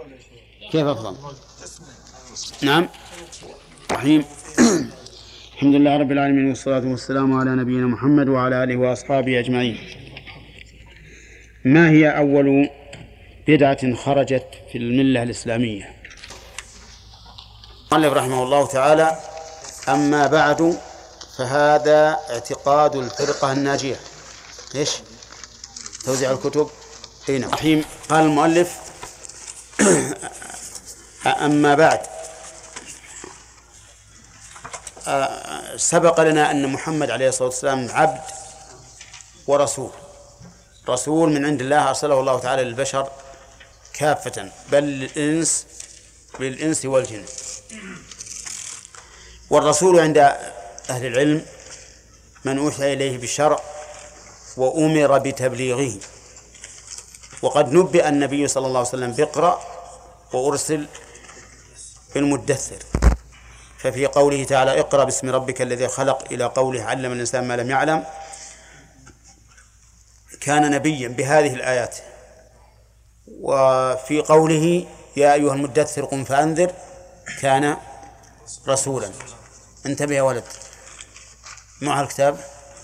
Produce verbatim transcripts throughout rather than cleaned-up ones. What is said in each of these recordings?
كيف أفضل؟ نعم. رحيم. الحمد لله رب العالمين، والصلاة والسلام على نبينا محمد وعلى آله وأصحابه أجمعين. ما هي أول بدعة خرجت في الملة الإسلامية؟ قال رحمه الله تعالى: أما بعد فهذا اعتقاد الفرقة الناجية. إيش؟ توزيع الكتب. هنا رحيم. قال المؤلف: أما بعد، سبق لنا أن محمد عليه الصلاة والسلام عبد ورسول، رسول من عند الله أرسله الله تعالى للبشر كافة، بل للإنس بالإنس والجن. والرسول عند أهل العلم من أوحي إليه بالشرع وأمر بتبليغه. وقد نبئ النبي صلى الله عليه وسلم بقرأ وأرسل بالمدثر، ففي قوله تعالى: اقرأ باسم ربك الذي خلق، إلى قوله: علم الإنسان ما لم يعلم، كان نبيا بهذه الآيات. وفي قوله: يا أيها المدثر قم فأنذر، كان رسولا. انتبه يا ولد مع الكتاب.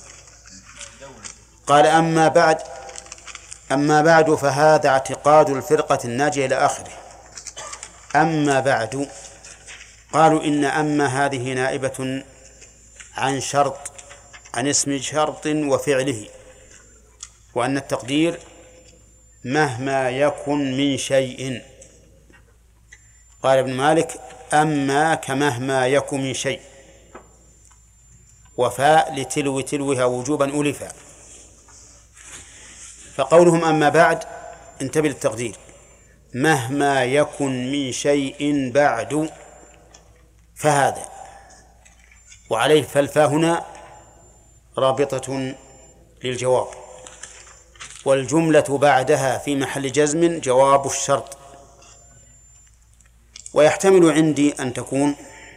قال: أما بعد أما بعد فهذا اعتقاد الفرقة الناجية إلى آخره. أما بعد، قالوا إن أما هذه نائبة عن شرط، عن اسم شرط وفعله، وأن التقدير مهما يكن من شيء. قال ابن مالك: أما كمهما يكن من شيء، وفاء لتلو تلوها وجوبا ألفا. فقولهم أما بعد، انتبه للتقدير، مهما يكن من شيء بعد فهذا، وعليه فالفاء هنا رابطة للجواب، والجملة بعدها في محل جزم جواب الشرط. ويحتمل عندي أن تكون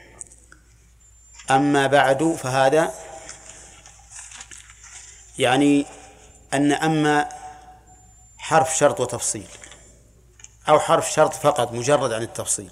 أما بعد فهذا، يعني أن أما حرف شرط وتفصيل، أو حرف شرط فقط مجرد عن التفصيل.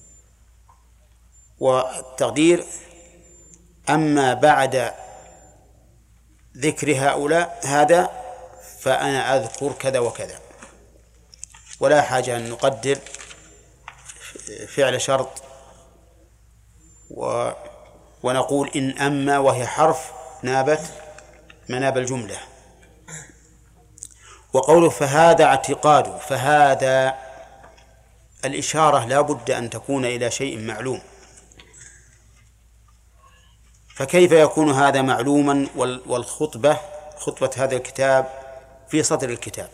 والتقدير: أما بعد ذكر هؤلاء هذا فأنا أذكر كذا وكذا. ولا حاجة أن نقدر فعل شرط و... ونقول إن أما وهي حرف نابت مناب الجملة. وقوله فهذا اعتقاد، فهذا الإشارة لا بد أن تكون إلى شيء معلوم، فكيف يكون هذا معلوما والخطبة خطبة هذا الكتاب في صدر الكتاب؟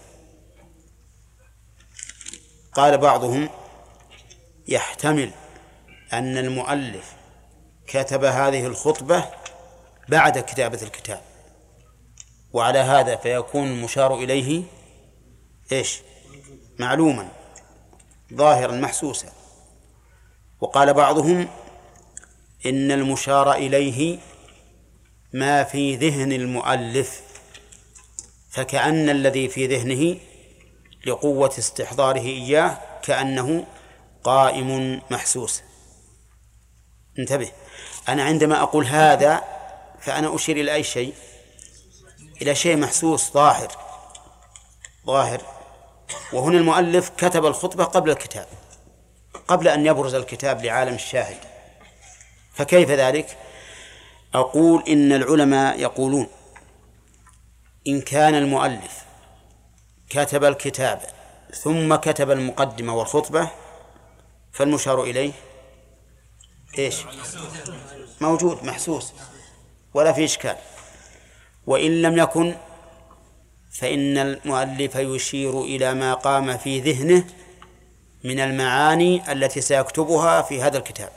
قال بعضهم: يحتمل أن المؤلف كتب هذه الخطبة بعد كتابة الكتاب، وعلى هذا فيكون المشار إليه إيش؟ معلوما ظاهرا محسوسا. وقال بعضهم: إن المشار إليه ما في ذهن المؤلف، فكأن الذي في ذهنه لقوة استحضاره إياه كأنه قائم محسوس. انتبه، أنا عندما أقول هذا فأنا أشير إلى أي شيء؟ إلى شيء محسوس ظاهر ظاهر وهنا المؤلف كتب الخطبة قبل الكتاب، قبل أن يبرز الكتاب لعالم الشاهد، فكيف ذلك؟ أقول إن العلماء يقولون إن كان المؤلف كتب الكتاب ثم كتب المقدمة والخطبة فالمشار إليه إيش؟ موجود محسوس ولا في إشكال. وإن لم يكن فإن المؤلف يشير إلى ما قام في ذهنه من المعاني التي سيكتبها في هذا الكتاب.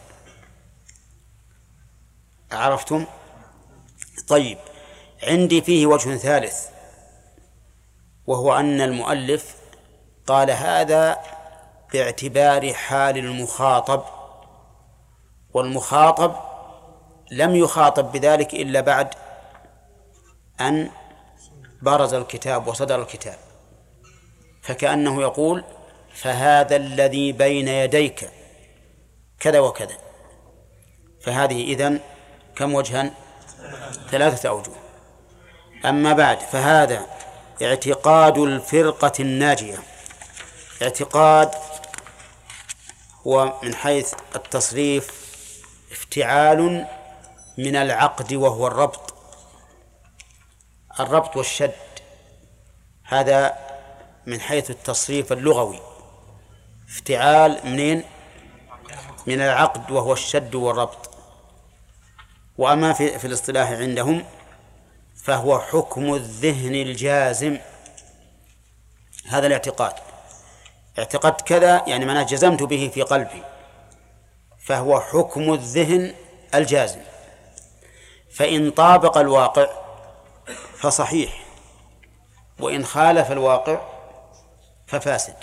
عرفتم؟ طيب، عندي فيه وجه ثالث، وهو أن المؤلف قال هذا باعتبار حال المخاطب، والمخاطب لم يخاطب بذلك إلا بعد أن برز الكتاب وصدر الكتاب، فكأنه يقول فهذا الذي بين يديك كذا وكذا. فهذه إذن كم وجها؟ ثلاثة أوجه. أما بعد، فهذا اعتقاد الفرقة الناجية. اعتقاد هو من حيث التصريف افتعال من العقد وهو الربط، الربط والشد، هذا من حيث التصريف اللغوي افتعال منين؟ من العقد وهو الشد والربط. وأما في, في الاصطلاح عندهم فهو حكم الذهن الجازم. هذا الاعتقاد، اعتقدت كذا يعني معناه جزمت به في قلبي، فهو حكم الذهن الجازم. فإن طابق الواقع فصحيح، وإن خالف الواقع ففاسد.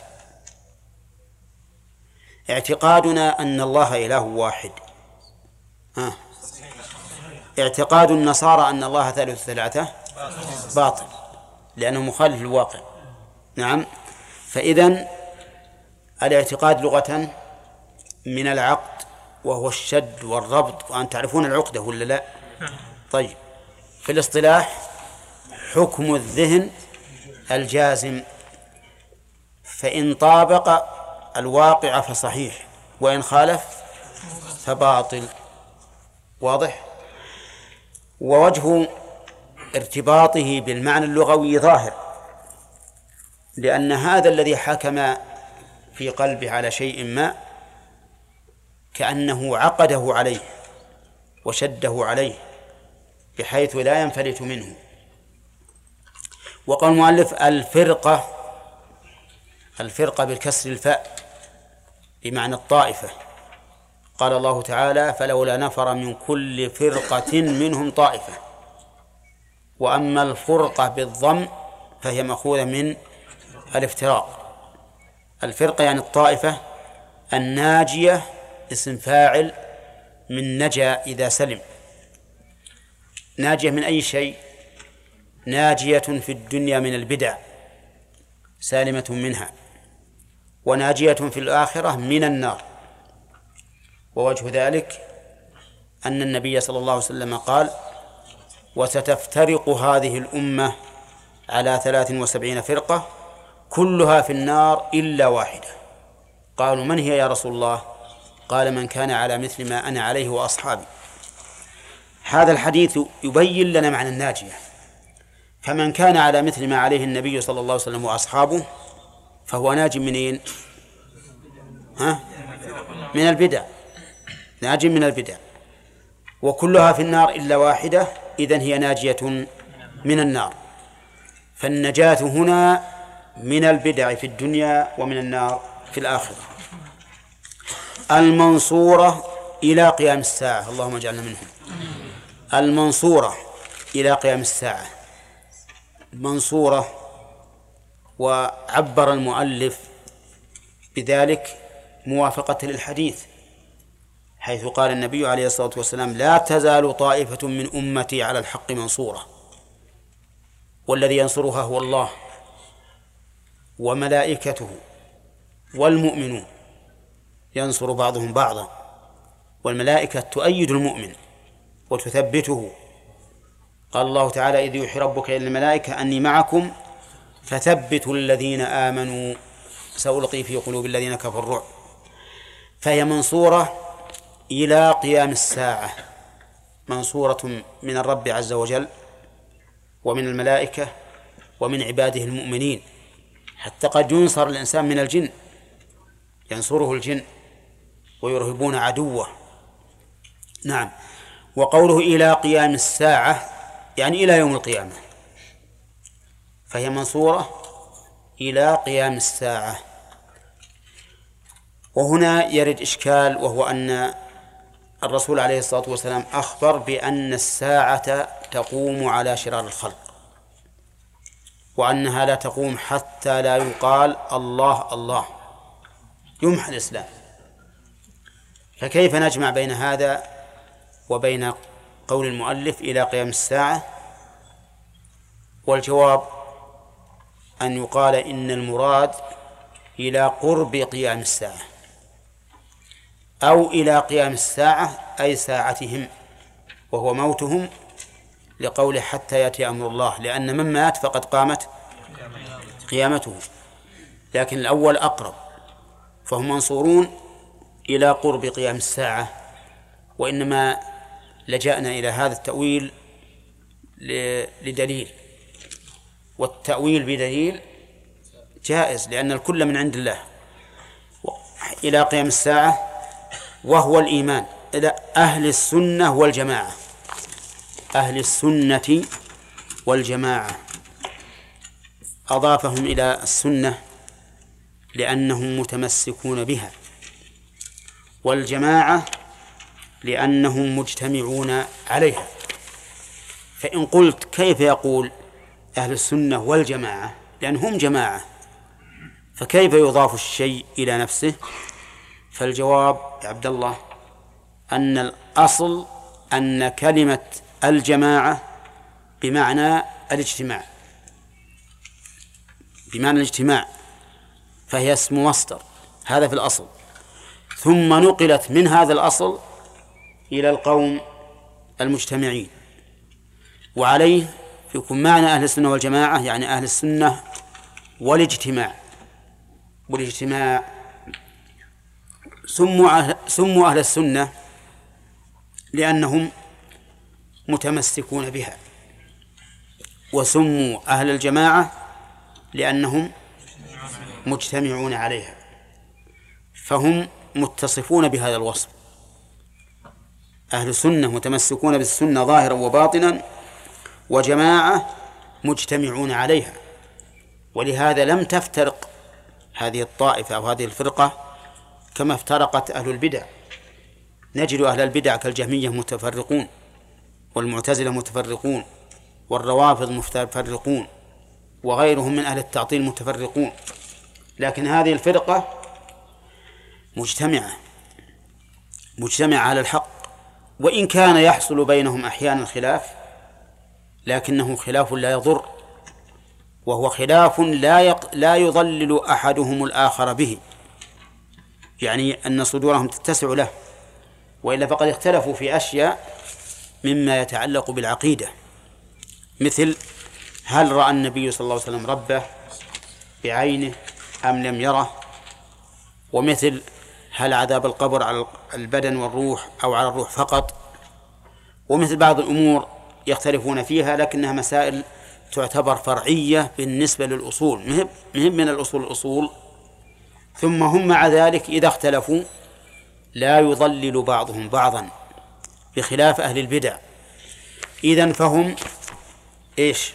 اعتقادنا أن الله إله واحد، آه. اعتقاد النصارى أن الله ثالث ثلاثة باطل لأنه مخالف للواقع. نعم. فإذن الاعتقاد لغة من العقد وهو الشد والربط، وأن تعرفون العقدة ولا لا؟ طيب، في الاصطلاح حكم الذهن الجازم، فإن طابق الواقع فصحيح، وإن خالف فباطل. واضح؟ ووجه ارتباطه بالمعنى اللغوي ظاهر، لأن هذا الذي حكم في قلبه على شيء ما كأنه عقده عليه وشده عليه بحيث لا ينفلت منه. وقال المؤلف الفرقة، الفرقة بالكسر الفاء بمعنى الطائفة. قال الله تعالى فلولا نفر من كل فرقة منهم طائفة. وأما الفرقة بالضم فهي مأخوذة من الافتراق. الفرقة يعني الطائفة الناجية، اسم فاعل من نجا إذا سلم. ناجية من أي شيء؟ ناجية في الدنيا من البدع سالمة منها، وناجية في الآخرة من النار. ووجه ذلك أن النبي صلى الله عليه وسلم قال وستفترق هذه الأمة على ثلاث وسبعين فرقة كلها في النار إلا واحدة. قالوا من هي يا رسول الله؟ قال من كان على مثل ما أنا عليه وأصحابي. هذا الحديث يبين لنا معنى الناجية. فمن كان على مثل ما عليه النبي صلى الله عليه وسلم وأصحابه فهو ناج منين؟ ها؟ من البدع، ناج من البدع. وكلها في النار إلا واحدة، إذن هي ناجية من النار. فالنجاة هنا من البدع في الدنيا ومن النار في الآخرة. المنصورة إلى قيام الساعة، اللهم اجعلنا منهم. المنصورة إلى قيام الساعة، منصورة. وعبر المؤلف بذلك موافقة للحديث، حيث قال النبي عليه الصلاة والسلام لا تزال طائفة من أمتي على الحق منصورة، والذي ينصرها هو الله وملائكته والمؤمنون، ينصر بعضهم بعضا، والملائكة تؤيد المؤمن وتثبته. قال الله تعالى إذ يوحي ربك إلى الملائكة أني معكم فثبتوا الذين آمنوا سألقي في قلوب الذين كفروا الرعب. فهي منصورة إلى قيام الساعة، منصورة من الرب عز وجل ومن الملائكة ومن عباده المؤمنين، حتى قد ينصر الإنسان من الجن، ينصره الجن ويرهبون عدوه. نعم. وقوله إلى قيام الساعة يعني إلى يوم القيامة، فهي منصورة إلى قيام الساعة. وهنا يرد إشكال، وهو أن الرسول عليه الصلاة والسلام أخبر بأن الساعة تقوم على شرار الخلق، وأنها لا تقوم حتى لا يقال الله الله، يمحى الإسلام. فكيف نجمع بين هذا وبين قول المؤلف إلى قيام الساعة؟ والجواب أن يقال إن المراد إلى قرب قيام الساعة، أو إلى قيام الساعة أي ساعتهم وهو موتهم، لقوله حتى يأتي أمر الله، لأن من مات فقد قامت قيامته، لكن الأول أقرب، فهم منصورون إلى قرب قيام الساعة. وإنما لجأنا إلى هذا التأويل لدليل، والتأويل بدليل جائز لأن الكل من عند الله. إلى قيام الساعة وهو الإيمان إلى أهل السنة والجماعة، أهل السنة والجماعة أضافهم إلى السنة لأنهم متمسكون بها، والجماعة لأنهم مجتمعون عليها. فإن قلت كيف يقول أهل السنة والجماعة لأنهم جماعة، فكيف يضاف الشيء إلى نفسه؟ فالجواب يا عبد الله أن الأصل أن كلمة الجماعة بمعنى الاجتماع، بمعنى الاجتماع، فهي اسم مصدر، هذا في الأصل، ثم نقلت من هذا الأصل إلى القوم المجتمعين، وعليه يكون معنى أهل السنة والجماعة يعني أهل السنة والاجتماع. والاجتماع سموا سموا أهل السنة لأنهم متمسكون بها، وسموا أهل الجماعة لأنهم مجتمعون عليها، فهم متصفون بهذا الوصف. أهل السنة متمسكون بالسنة ظاهرا وباطنا، وجماعة مجتمعون عليها. ولهذا لم تفترق هذه الطائفة أو هذه الفرقة كما افترقت أهل البدع. نجد أهل البدع كالجهمية متفرقون، والمعتزلة متفرقون، والروافض متفرقون، وغيرهم من أهل التعطيل متفرقون، لكن هذه الفرقة مجتمعة مجتمعة على الحق، وإن كان يحصل بينهم أحيانا خلاف، لكنه خلاف لا يضر، وهو خلاف لا يق... لا يضلل أحدهم الآخر به، يعني أن صدورهم تتسع له، وإلا فقد اختلفوا في أشياء مما يتعلق بالعقيدة، مثل هل رأى النبي صلى الله عليه وسلم ربه بعينه أم لم يره، ومثل هل عذاب القبر على البدن والروح أو على الروح فقط، ومثل بعض الأمور يختلفون فيها لكنها مسائل تعتبر فرعية بالنسبة للأصول، مهم, مهم من الأصول الأصول. ثم هم مع ذلك إذا اختلفوا لا يضلل بعضهم بعضا بخلاف أهل البدع. إذن فهم إيش؟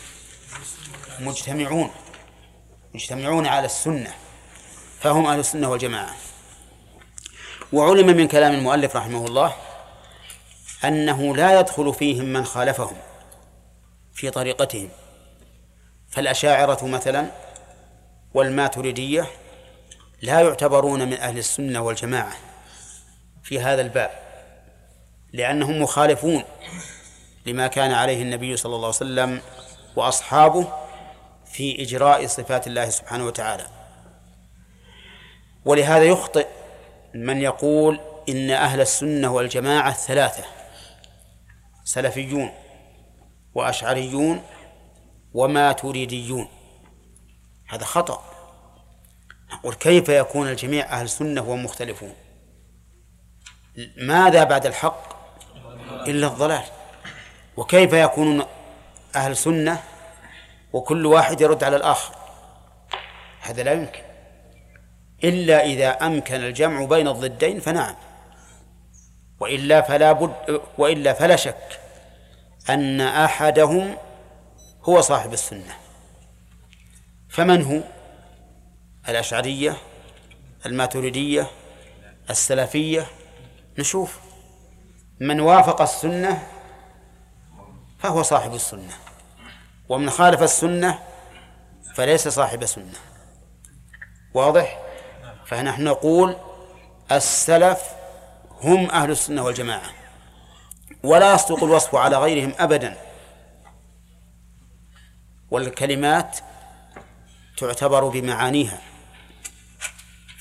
مجتمعون مجتمعون على السنة، فهم أهل السنة والجماعة. وعلم من كلام المؤلف رحمه الله أنه لا يدخل فيهم من خالفهم في طريقتهم، فالأشاعرة مثلا والماتريدية لا يعتبرون من أهل السنة والجماعة في هذا الباب، لأنهم مخالفون لما كان عليه النبي صلى الله عليه وسلم وأصحابه في إجراء صفات الله سبحانه وتعالى. ولهذا يخطئ من يقول إن أهل السنة والجماعة ثلاثة: سلفيون وأشعريون وماتريديون. هذا خطأ. نقول كيف يكون الجميع أهل السنة وهم مختلفون؟ ماذا بعد الحق إلا الضلال؟ وكيف يكونون أهل سنة وكل واحد يرد على الآخر؟ هذا لا يمكن، إلا إذا أمكن الجمع بين الضدين فنعم، وإلا فلا بد وإلا فلا شك أن أحدهم هو صاحب السنة. فمن هو؟ الأشعرية، الماتريدية، السلفية. نشوف من وافق السنة فهو صاحب السنة، ومن خالف السنة فليس صاحب سنة. واضح؟ فنحن نقول السلف هم أهل السنة والجماعة، ولا يصدق الوصف على غيرهم أبدا. والكلمات تعتبر بمعانيها،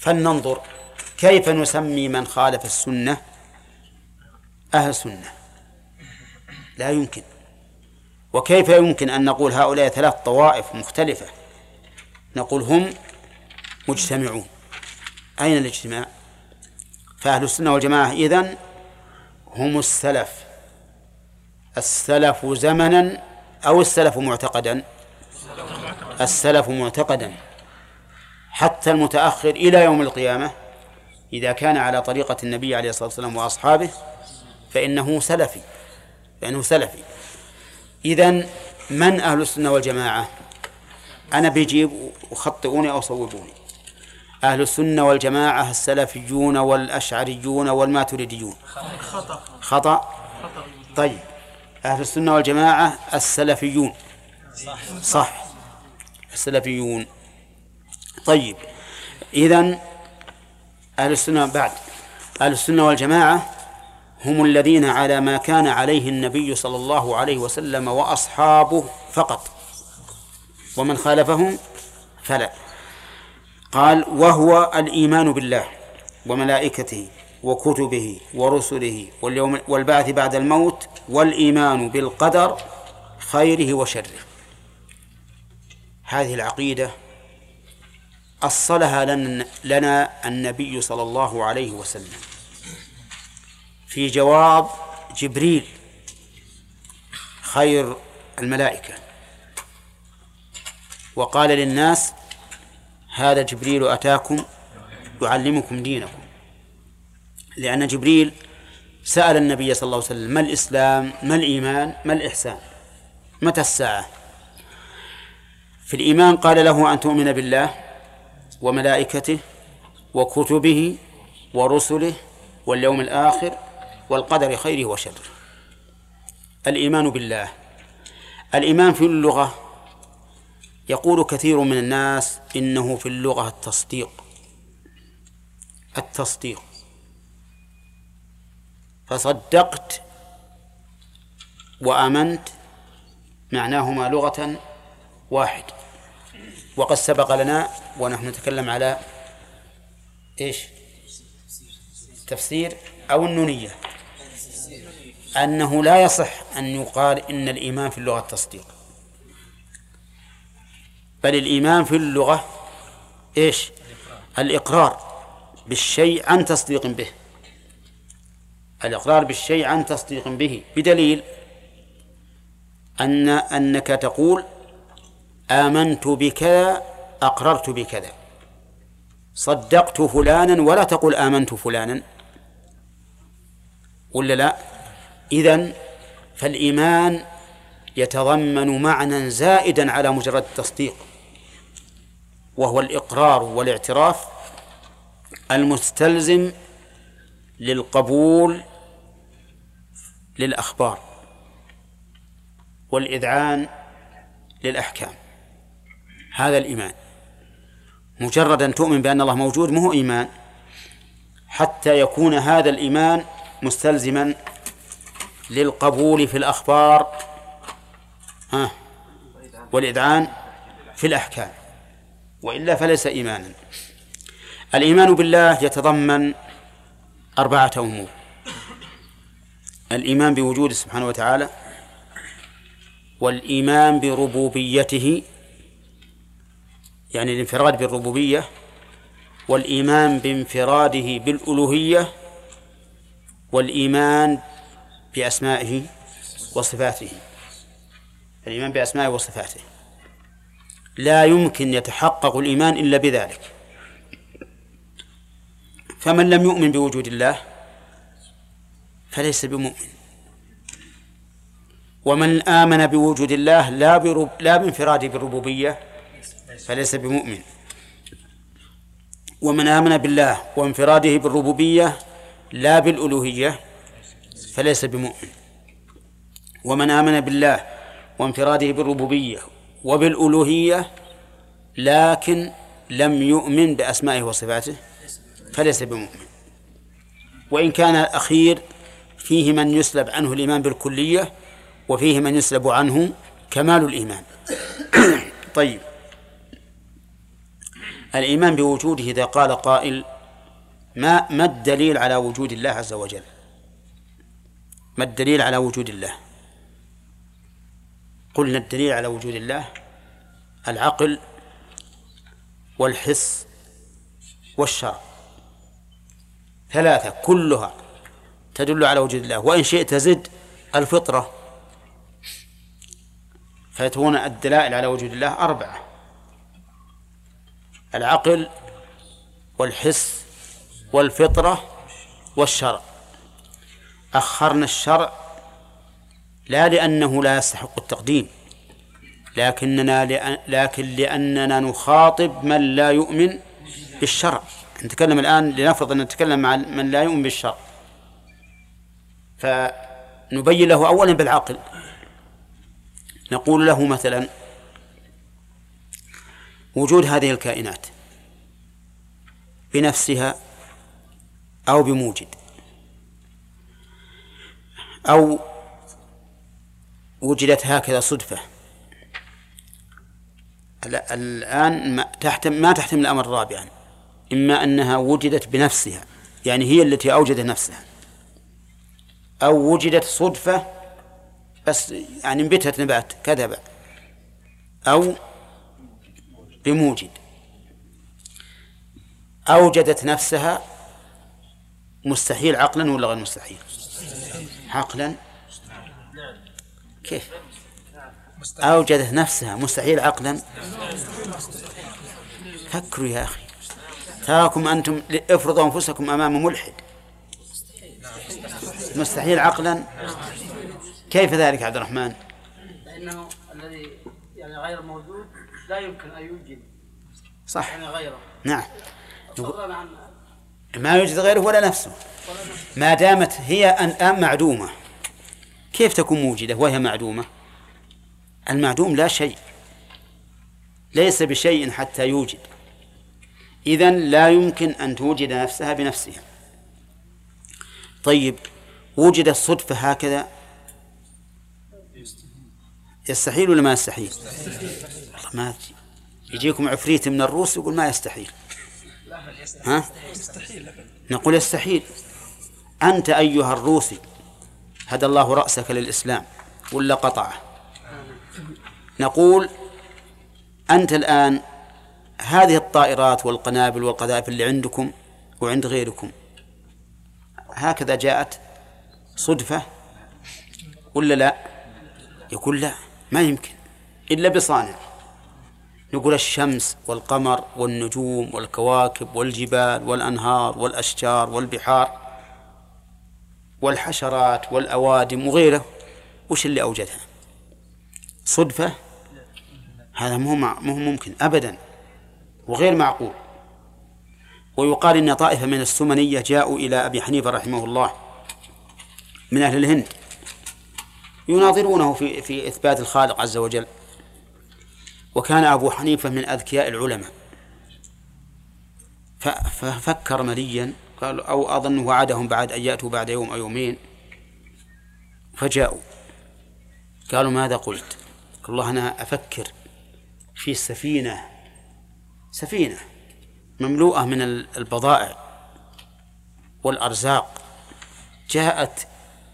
فلننظر كيف نسمي من خالف السنة أهل سنة؟ لا يمكن. وكيف يمكن أن نقول هؤلاء ثلاث طوائف مختلفة نقول هم مجتمعون؟ أين الاجتماع؟ فأهل السنة والجماعة إذن هم السلف، السلف زمنا أو السلف معتقدا؟ السلف معتقدا، حتى المتأخر إلى يوم القيامة إذا كان على طريقة النبي عليه الصلاة والسلام وأصحابه فإنه سلفي، فإنه سلفي. إذن من أهل السنة والجماعة؟ أنا بيجيب وخطئوني أو صوبوني. أهل السنة والجماعة السلفيون والأشعريون والماتريديون. خطأ. خطأ. طيب أهل السنة والجماعة السلفيون. صح، السلفيون. طيب إذن أهل السنة بعد أهل السنة والجماعة هم الذين على ما كان عليه النبي صلى الله عليه وسلم وأصحابه فقط، ومن خالفهم فلا. قال وهو الإيمان بالله وملائكته وكتبه ورسله واليوم والبعث بعد الموت والإيمان بالقدر خيره وشره. هذه العقيدة أصلها لنا النبي صلى الله عليه وسلم في جواب جبريل خير الملائكة، وقال للناس هذا جبريل أتاكم يعلمكم دينكم، لأن جبريل سأل النبي صلى الله عليه وسلم ما الإسلام، ما الإيمان، ما الإحسان، متى الساعة؟ في الإيمان قال له أن تؤمن بالله وملائكته وكتبه ورسله واليوم الآخر والقدر خيره وشره. الإيمان بالله، الإيمان في اللغة يقول كثير من الناس إنه في اللغة التصديق، التصديق، فصدقت وآمنت معناهما لغة واحد. وقد سبق لنا ونحن نتكلم على إيش؟ تفسير أو النونية أنه لا يصح أن يقال إن الإيمان في اللغة التصديق، بل الإيمان في اللغة إيش؟ الإقرار بالشيء عن تصديق به، الإقرار بالشيء عن تصديق به، بدليل أن أنك تقول آمنت بكذا أقررت بكذا، صدقت فلانا ولا تقول آمنت فلانا، ولا لا؟ إذن فالإيمان يتضمن معنى زائدا على مجرد التصديق، وهو الإقرار والاعتراف المستلزم للقبول للأخبار والإذعان للأحكام. هذا الإيمان. مجرد أن تؤمن بأن الله موجود مو إيمان، حتى يكون هذا الإيمان مستلزما للقبول في الأخبار ها والإذعان في الأحكام، وإلا فليس إيمانا. الإيمان بالله يتضمن أربعة أمور: الإيمان بوجوده سبحانه وتعالى، والإيمان بربوبيته يعني الانفراد بالربوبية، والإيمان بانفراده بالألوهية، والإيمان بأسمائه وصفاته، الإيمان بأسمائه وصفاته. لا يمكن يتحقق الإيمان إلا بذلك. فمن لم يؤمن بوجود الله فليس بمؤمن، ومن آمن بوجود الله لا برب لا بانفراده بالربوبية فليس بمؤمن، ومن آمن بالله وانفراده بالربوبية لا بالألوهية فليس بمؤمن، ومن آمن بالله وانفراده بالربوبية وبالألوهية لكن لم يؤمن بأسمائه وصفاته فليس بمؤمن. وإن كان الأخير فيه من يسلب عنه الإيمان بالكلية، وفيه من يسلب عنه كمال الإيمان. طيب، الإيمان بوجوده إذا قال قائل ما ما الدليل على وجود الله عز وجل؟ ما الدليل على وجود الله؟ قلنا الدليل على وجود الله العقل والحس والشرع، ثلاثة كلها تدل على وجود الله، وإن شئت زد الفطرة فيكون الدلائل على وجود الله أربعة: العقل والحس والفطرة والشرع. أخرنا الشرع لا لأنه لا يستحق التقديم، لكننا لأن لكن لأننا نخاطب من لا يؤمن بالشرع. نتكلم الآن، لنفرض أن نتكلم مع من لا يؤمن بالشرع، فنبين له أولا بالعقل. نقول له مثلا وجود هذه الكائنات بنفسها أو بموجد، أو وجدت هكذا صدفة، الآن ما تحتمل ما تحتمل الأمر رابعا: إما أنها وجدت بنفسها يعني هي التي أوجدت نفسها، أو وجدت صدفة بس يعني انبتت نبات كذب، أو بموجد أوجدت نفسها. مستحيل عقلا ولا غير مستحيل؟ عقلا. كيف أوجدت نفسها مستحيل عقلا؟ فكروا يا أخي، تراكم أنتم افرضوا أنفسكم أمام ملحد. مستحيل عقلا؟ كيف ذلك عبد الرحمن؟ لأنه الذي يعني غير موجود لا يمكن أن يوجد. صح، يعني غيره. نعم، ما يوجد غيره ولا نفسه، ما دامت هي الآن معدومة. كيف تكون موجدة وهي معدومة؟ المعدوم لا شيء، ليس بشيء حتى يوجد، إذن لا يمكن أن توجد نفسها بنفسها. طيب وجد الصدفة هكذا يستحيل ولا ما يستحيل؟ ما يجيكم عفريت من الروس يقول ما يستحيل. ها؟ نقول يستحيل. أنت أيها الروسي هدى الله رأسك للإسلام ولا قطعه؟ نقول أنت الآن هذه الطائرات والقنابل والقذائف اللي عندكم وعند غيركم هكذا جاءت صدفة ولا لا؟ يقول لا، ما يمكن إلا بصانع. نقول الشمس والقمر والنجوم والكواكب والجبال والأنهار والأشجار والبحار والحشرات والأوادم وغيره، وش اللي أوجدها؟ صدفة؟ هذا مو مو ممكن أبدا وغير معقول. ويقال إن طائفة من السمنية جاءوا إلى أبي حنيفة رحمه الله من أهل الهند يناظرونه في في إثبات الخالق عز وجل، وكان أبو حنيفة من أذكياء العلماء، ففكر مليا قال أو أظن وعدهم بعد أن يأتوا بعد يوم أو يومين، فجاءوا قالوا ماذا قلت؟ قال الله أنا أفكر في سفينة سفينة مملوءة من البضائع والأرزاق جاءت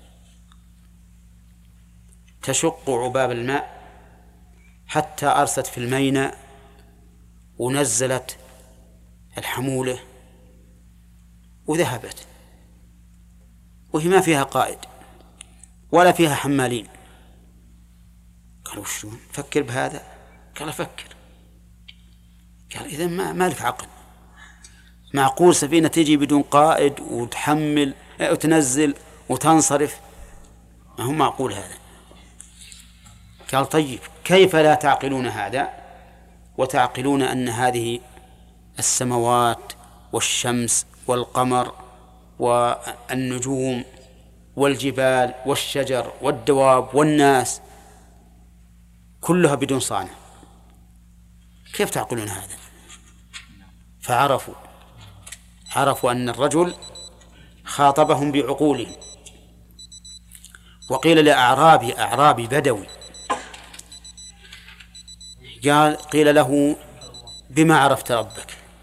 تشق عباب الماء حتى أرست في الميناء ونزلت الحمولة وذهبت، وهي ما فيها قائد ولا فيها حمالين. قالوا شلون فكر بهذا؟ قال أفكر. قال إذن ما مالك عقل، معقول سفينة تجي بدون قائد وتحمل وتنزل وتنصرف؟ ما هو معقول هذا. قال طيب كيف لا تعقلون هذا وتعقلون أن هذه السماوات والشمس والقمر والنجوم والجبال والشجر والدواب والناس كلها بدون صانع، كيف تعقلون هذا؟ فعرفوا عرفوا أن الرجل خاطبهم بعقولهم. وقيل لأعرابي أعرابي بدوي قال قيل له بما عرفت ربك؟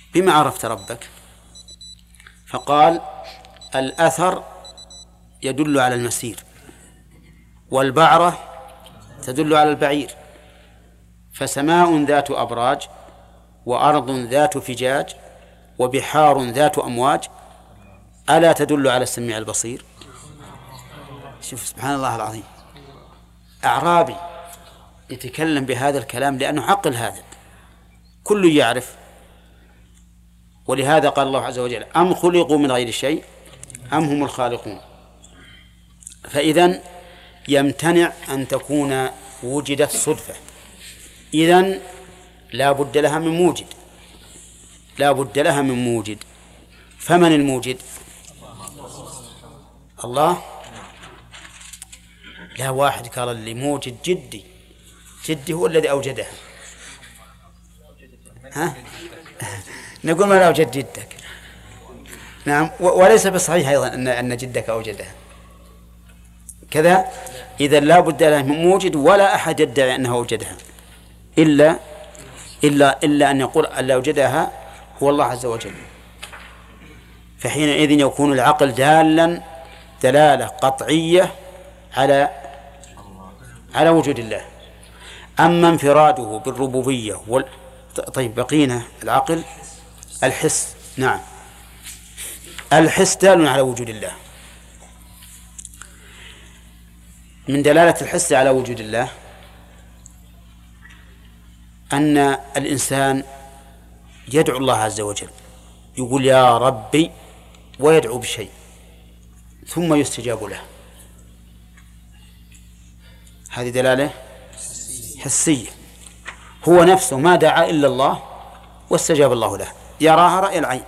بما عرفت ربك؟ فقال الأثر يدل على المسير، والبعرة تدل على البعير، فسماء ذات أبراج، وأرض ذات فجاج، وبحار ذات أمواج، ألا تدل على السميع البصير؟ شوف سبحان الله العظيم، أعرابي يتكلم بهذا الكلام لأنه عقل، هذا كل يعرف. ولهذا قال الله عز وجل أم خلقوا من غير شيء أم هم الخالقون. فإذن يمتنع أن تكون وجدت صدفة، إذن لا بد لها من موجد، لا بد لها من موجد. فمن الموجد؟ الله. لا، واحد قال اللي موجد جدي، جدي هو الذي أوجدها. ها؟ نقول ما لا أوجد جدك. نعم، وليس بصحيح أيضا أن أن جدك أوجدها كذا. إذا لا بد له من موجد، ولا أحد يدعي أنه أوجدها إلا إلا إلا أن يقول أن أوجدها هو الله عز وجل. فحينئذ يكون العقل دالا دلالة قطعية على على وجود الله. أما انفراده بالربوبية وال... طيب بقينا العقل، الحس. نعم، الحس دال على وجود الله. من دلالة الحس على وجود الله أن الإنسان يدعو الله عز وجل، يقول يا ربي ويدعو بشيء ثم يستجاب له، هذه دلالة حسية. هو نفسه ما دعا إلا الله واستجاب الله له، يراها رأي العين.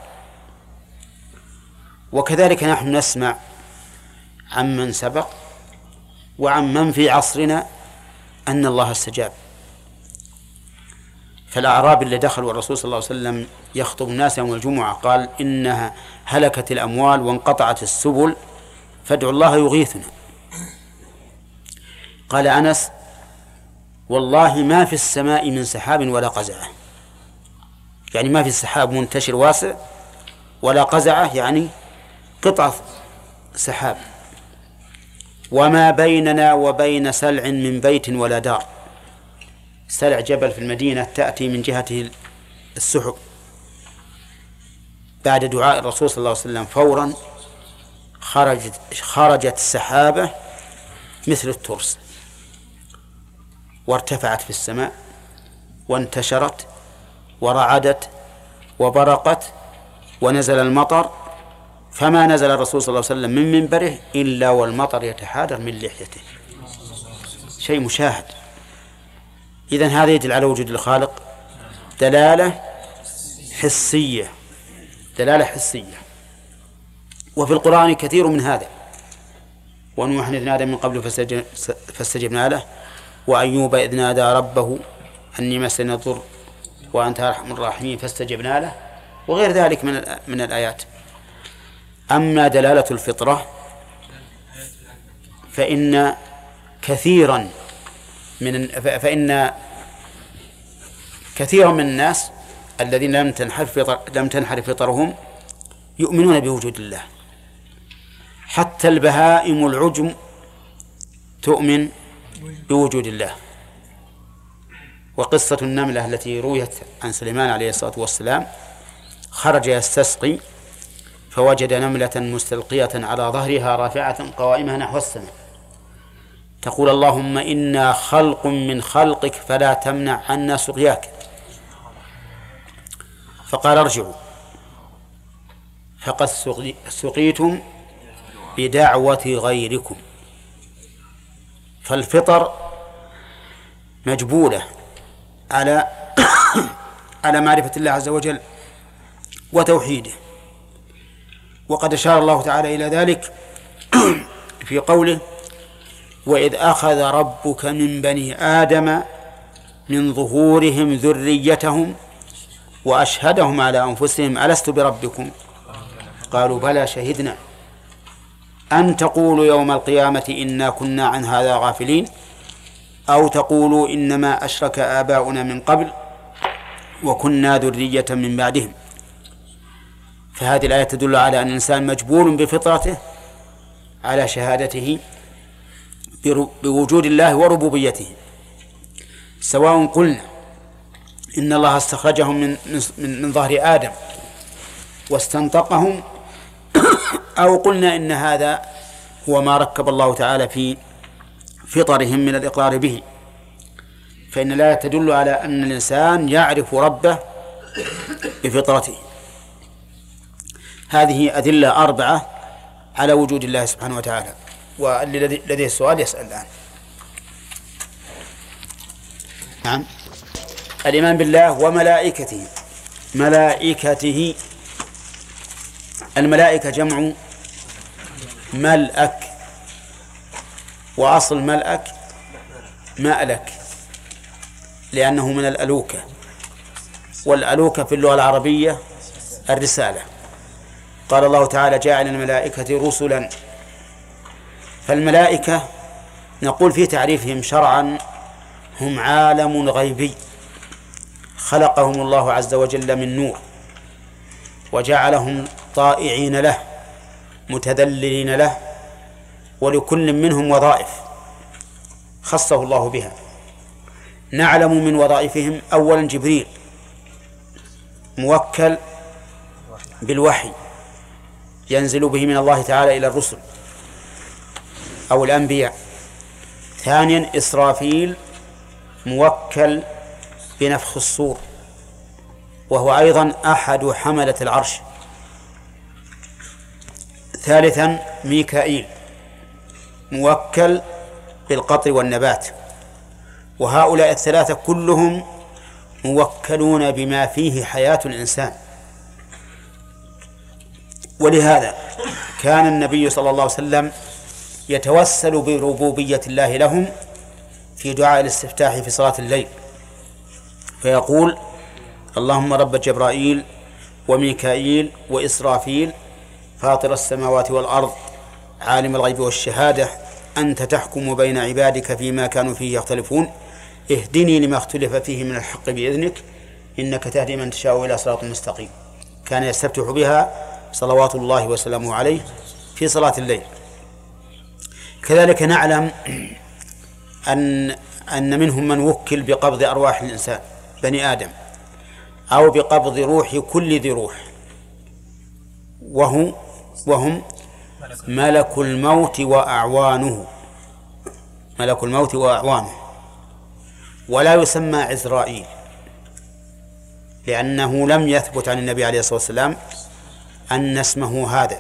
وكذلك نحن نسمع عن من سبق وعن من في عصرنا أن الله استجاب. فالأعراب اللي دخلوا الرسول صلى الله عليه وسلم يخطب الناس يوم الجمعة قال إنها هلكت الأموال وانقطعت السبل فادعوا الله يغيثنا. قال أنس والله ما في السماء من سحاب ولا قزعة، يعني ما في السحاب منتشر واسع، ولا قزعة يعني قطعة سحاب، وما بيننا وبين سلع من بيت ولا دار. سلع جبل في المدينة تأتي من جهته السحب. بعد دعاء الرسول صلى الله عليه وسلم فورا خرجت خرجت السحابة مثل الترس، وارتفعت في السماء وانتشرت ورعدت وبرقت ونزل المطر. فما نزل الرسول صلى الله عليه وسلم من منبره إلا والمطر يتحادر من لحيته، شيء مشاهد. إذن هذا يدل على وجود الخالق دلالة حسية، دلالة حسية. وفي القرآن كثير من هذا. ونوح إذ نادى من قبل فاستجبنا له، وأيوب إذ نادى ربه أني مسني الضر وأنت أرحم الراحمين فاستجبنا له، وغير ذلك من من الآيات. أما دلالة الفطرة فإن كثيرا من فإن كثيرا من الناس الذين لم تنحرف لم تنحرف فطرهم يؤمنون بوجود الله. حتى البهائم العجم تؤمن بوجود الله. وقصة النملة التي رويت عن سليمان عليه الصلاة والسلام، خرج يستسقي فوجد نملة مستلقية على ظهرها رافعة قوائمها نحو السماء تقول اللهم إنا خلق من خلقك فلا تمنع عنا سقياك. فقال ارجعوا فقد سقيتم بدعوة غيركم. فالفطر مجبولة على على معرفة الله عز وجل وتوحيده. وقد أشار الله تعالى إلى ذلك في قوله وإذ أخذ ربك من بني آدم من ظهورهم ذريتهم وأشهدهم على أنفسهم ألست بربكم قالوا بلى شهدنا أن تقولوا يوم القيامة إنا كنا عن هذا غافلين أو تقولوا إنما أشرك آباؤنا من قبل وكنا ذرية من بعدهم فهذه الآية تدل على أن الإنسان مجبول بفطرته على شهادته بوجود الله وربوبيته، سواء قلنا إن الله استخرجهم من, من, من ظهر آدم واستنطقهم، أو قلنا إن هذا هو ما ركب الله تعالى في فطرهم من الإقرار به. فإن الآية تدل على أن الإنسان يعرف ربه بفطرته. هذه أدلة أربعة على وجود الله سبحانه وتعالى. والذي لديه السؤال يسأل الآن. نعم. الإيمان بالله وملائكته. ملائكته، الملائكة جمع ملأك، وأصل ملأك مألك لأنه من الألوكة، والألوكة في اللغة العربية الرسالة. قال الله تعالى جاعل الملائكة رسلا. فالملائكة نقول في تعريفهم شرعا هم عالم غيبي خلقهم الله عز وجل من نور، وجعلهم طائعين له متذللين له، ولكل منهم وظائف خصه الله بها. نعلم من وظائفهم أولا جبريل موكل بالوحي ينزل به من الله تعالى إلى الرسل أو الأنبياء. ثانيا إسرافيل موكل بنفخ الصور، وهو أيضا أحد حملة العرش. ثالثا ميكائيل موكل بالقطر والنبات. وهؤلاء الثلاثة كلهم موكلون بما فيه حياة الإنسان. ولهذا كان النبي صلى الله عليه وسلم يتوسل بربوبية الله لهم في دعاء الاستفتاح في صلاة الليل، فيقول اللهم رب جبرائيل وميكائيل وإسرافيل فاطر السماوات والأرض عالم الغيب والشهادة أنت تحكم بين عبادك فيما كانوا فيه يختلفون اهدني لما اختلف فيه من الحق بإذنك إنك تهدي من تشاء إلى صراط مستقيم. كان يستفتح بها صلوات الله وسلامه عليه في صلاة الليل. كذلك نعلم أن أن منهم من وكل بقبض أرواح الإنسان بني آدم، أو بقبض روح كل ذي روح، وهم وهم ملك الموت وأعوانه ملك الموت وأعوانه ولا يسمى عزرائيل لأنه لم يثبت عن النبي عليه الصلاة والسلام أن اسمه هذا.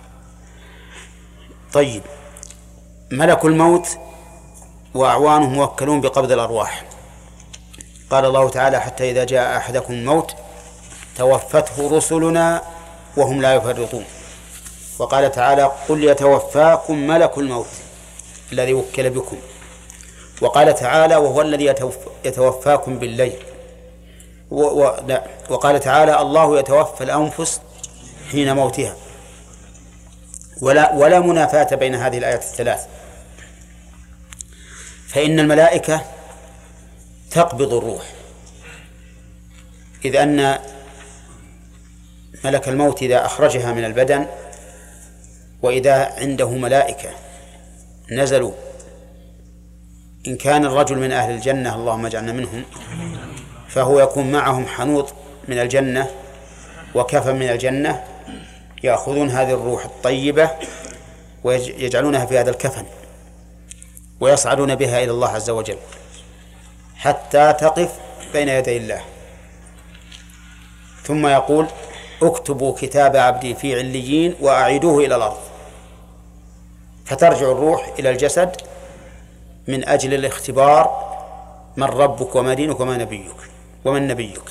طيب، ملك الموت وأعوانه موكلون بقبض الأرواح. قال الله تعالى حتى إذا جاء أحدكم الموت توفته رسلنا وهم لا يفرطون. وقال تعالى قل يتوفاكم ملك الموت الذي وكل بكم. وقال تعالى وهو الذي يتوفاكم بالليل. و... و... لا. وقال تعالى الله يتوفى الأنفس حين موتها. ولا, ولا منافاة بين هذه الآيات الثلاث. فإن الملائكة تقبض الروح، إذ أن ملك الموت إذا أخرجها من البدن وإذا عنده ملائكة نزلوا، إن كان الرجل من أهل الجنة اللهم اجعلنا منهم فهو يكون معهم حنوط من الجنة وكفن من الجنة، يأخذون هذه الروح الطيبة ويجعلونها في هذا الكفن ويصعدون بها إلى الله عز وجل حتى تقف بين يدي الله، ثم يقول اكتبوا كتاب عبدي في عليين وأعيدوه إلى الأرض، فترجع الروح إلى الجسد من أجل الاختبار من ربك وما دينك وما نبيك ومن نبيك.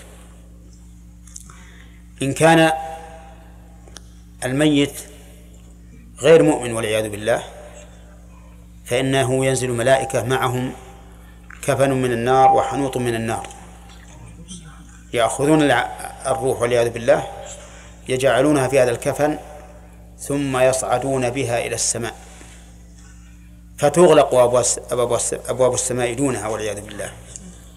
إن كان الميت غير مؤمن والعياذ بالله فإنه ينزل ملائكة معهم كفن من النار وحنوط من النار، يأخذون الروح والعياذ بالله يجعلونها في هذا الكفن ثم يصعدون بها إلى السماء، فتغلق أبواب السماء دونها والعياذ بالله،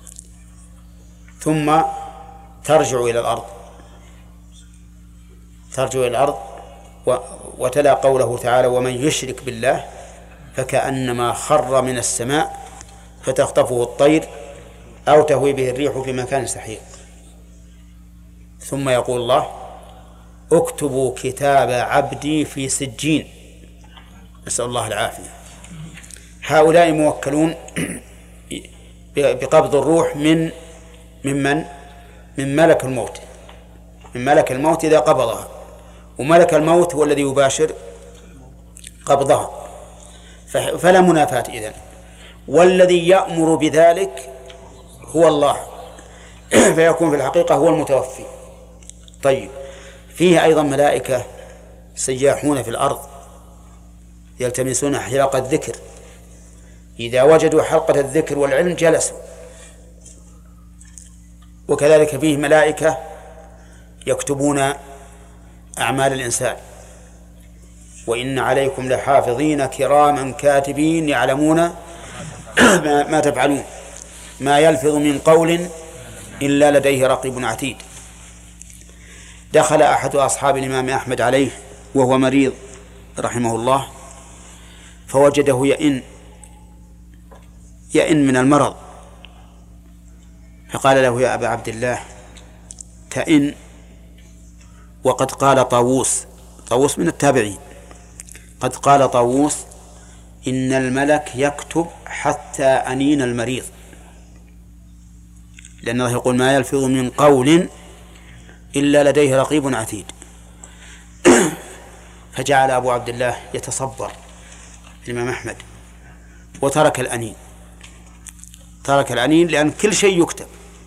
ثم ترجع إلى الأرض ترجو إلى الأرض. وتلا قوله تعالى ومن يشرك بالله فكأنما خر من السماء فتخطفه الطير أو تهوي به الريح في مكان سحيق. ثم يقول الله اكتبوا كتاب عبدي في سجين، نسأل الله العافية. هؤلاء موكلون بقبض الروح من ممن من ملك الموت، من ملك الموت إذا قبضها، وملك الموت هو الذي يباشر قبضها، فلا منافاة إذن. والذي يأمر بذلك هو الله فيكون في الحقيقة هو المتوفي. طيب، فيه أيضا ملائكة سياحون في الأرض يلتمسون حلقة الذكر، إذا وجدوا حلقة الذكر والعلم جلسوا. وكذلك فيه ملائكة يكتبون أعمال الإنسان، وإن عليكم لحافظين كراما كاتبين يعلمون ما تفعلون ما يلفظ من قول إلا لديه رقيب عتيد. دخل أحد أصحاب الإمام أحمد عليه وهو مريض رحمه الله، فوجده يئن يئن من المرض، فقال له يا أبا عبد الله تئن وقد قال طاووس، طاووس من التابعين، قد قال طاووس إن الملك يكتب حتى أنين المريض، لأن الله يقول ما يلفظ من قول إلا لديه رقيب عتيد. فجعل أبو عبد الله يتصبر الإمام أحمد وترك الأنين، ترك الأنين لأن كل شيء يكتب،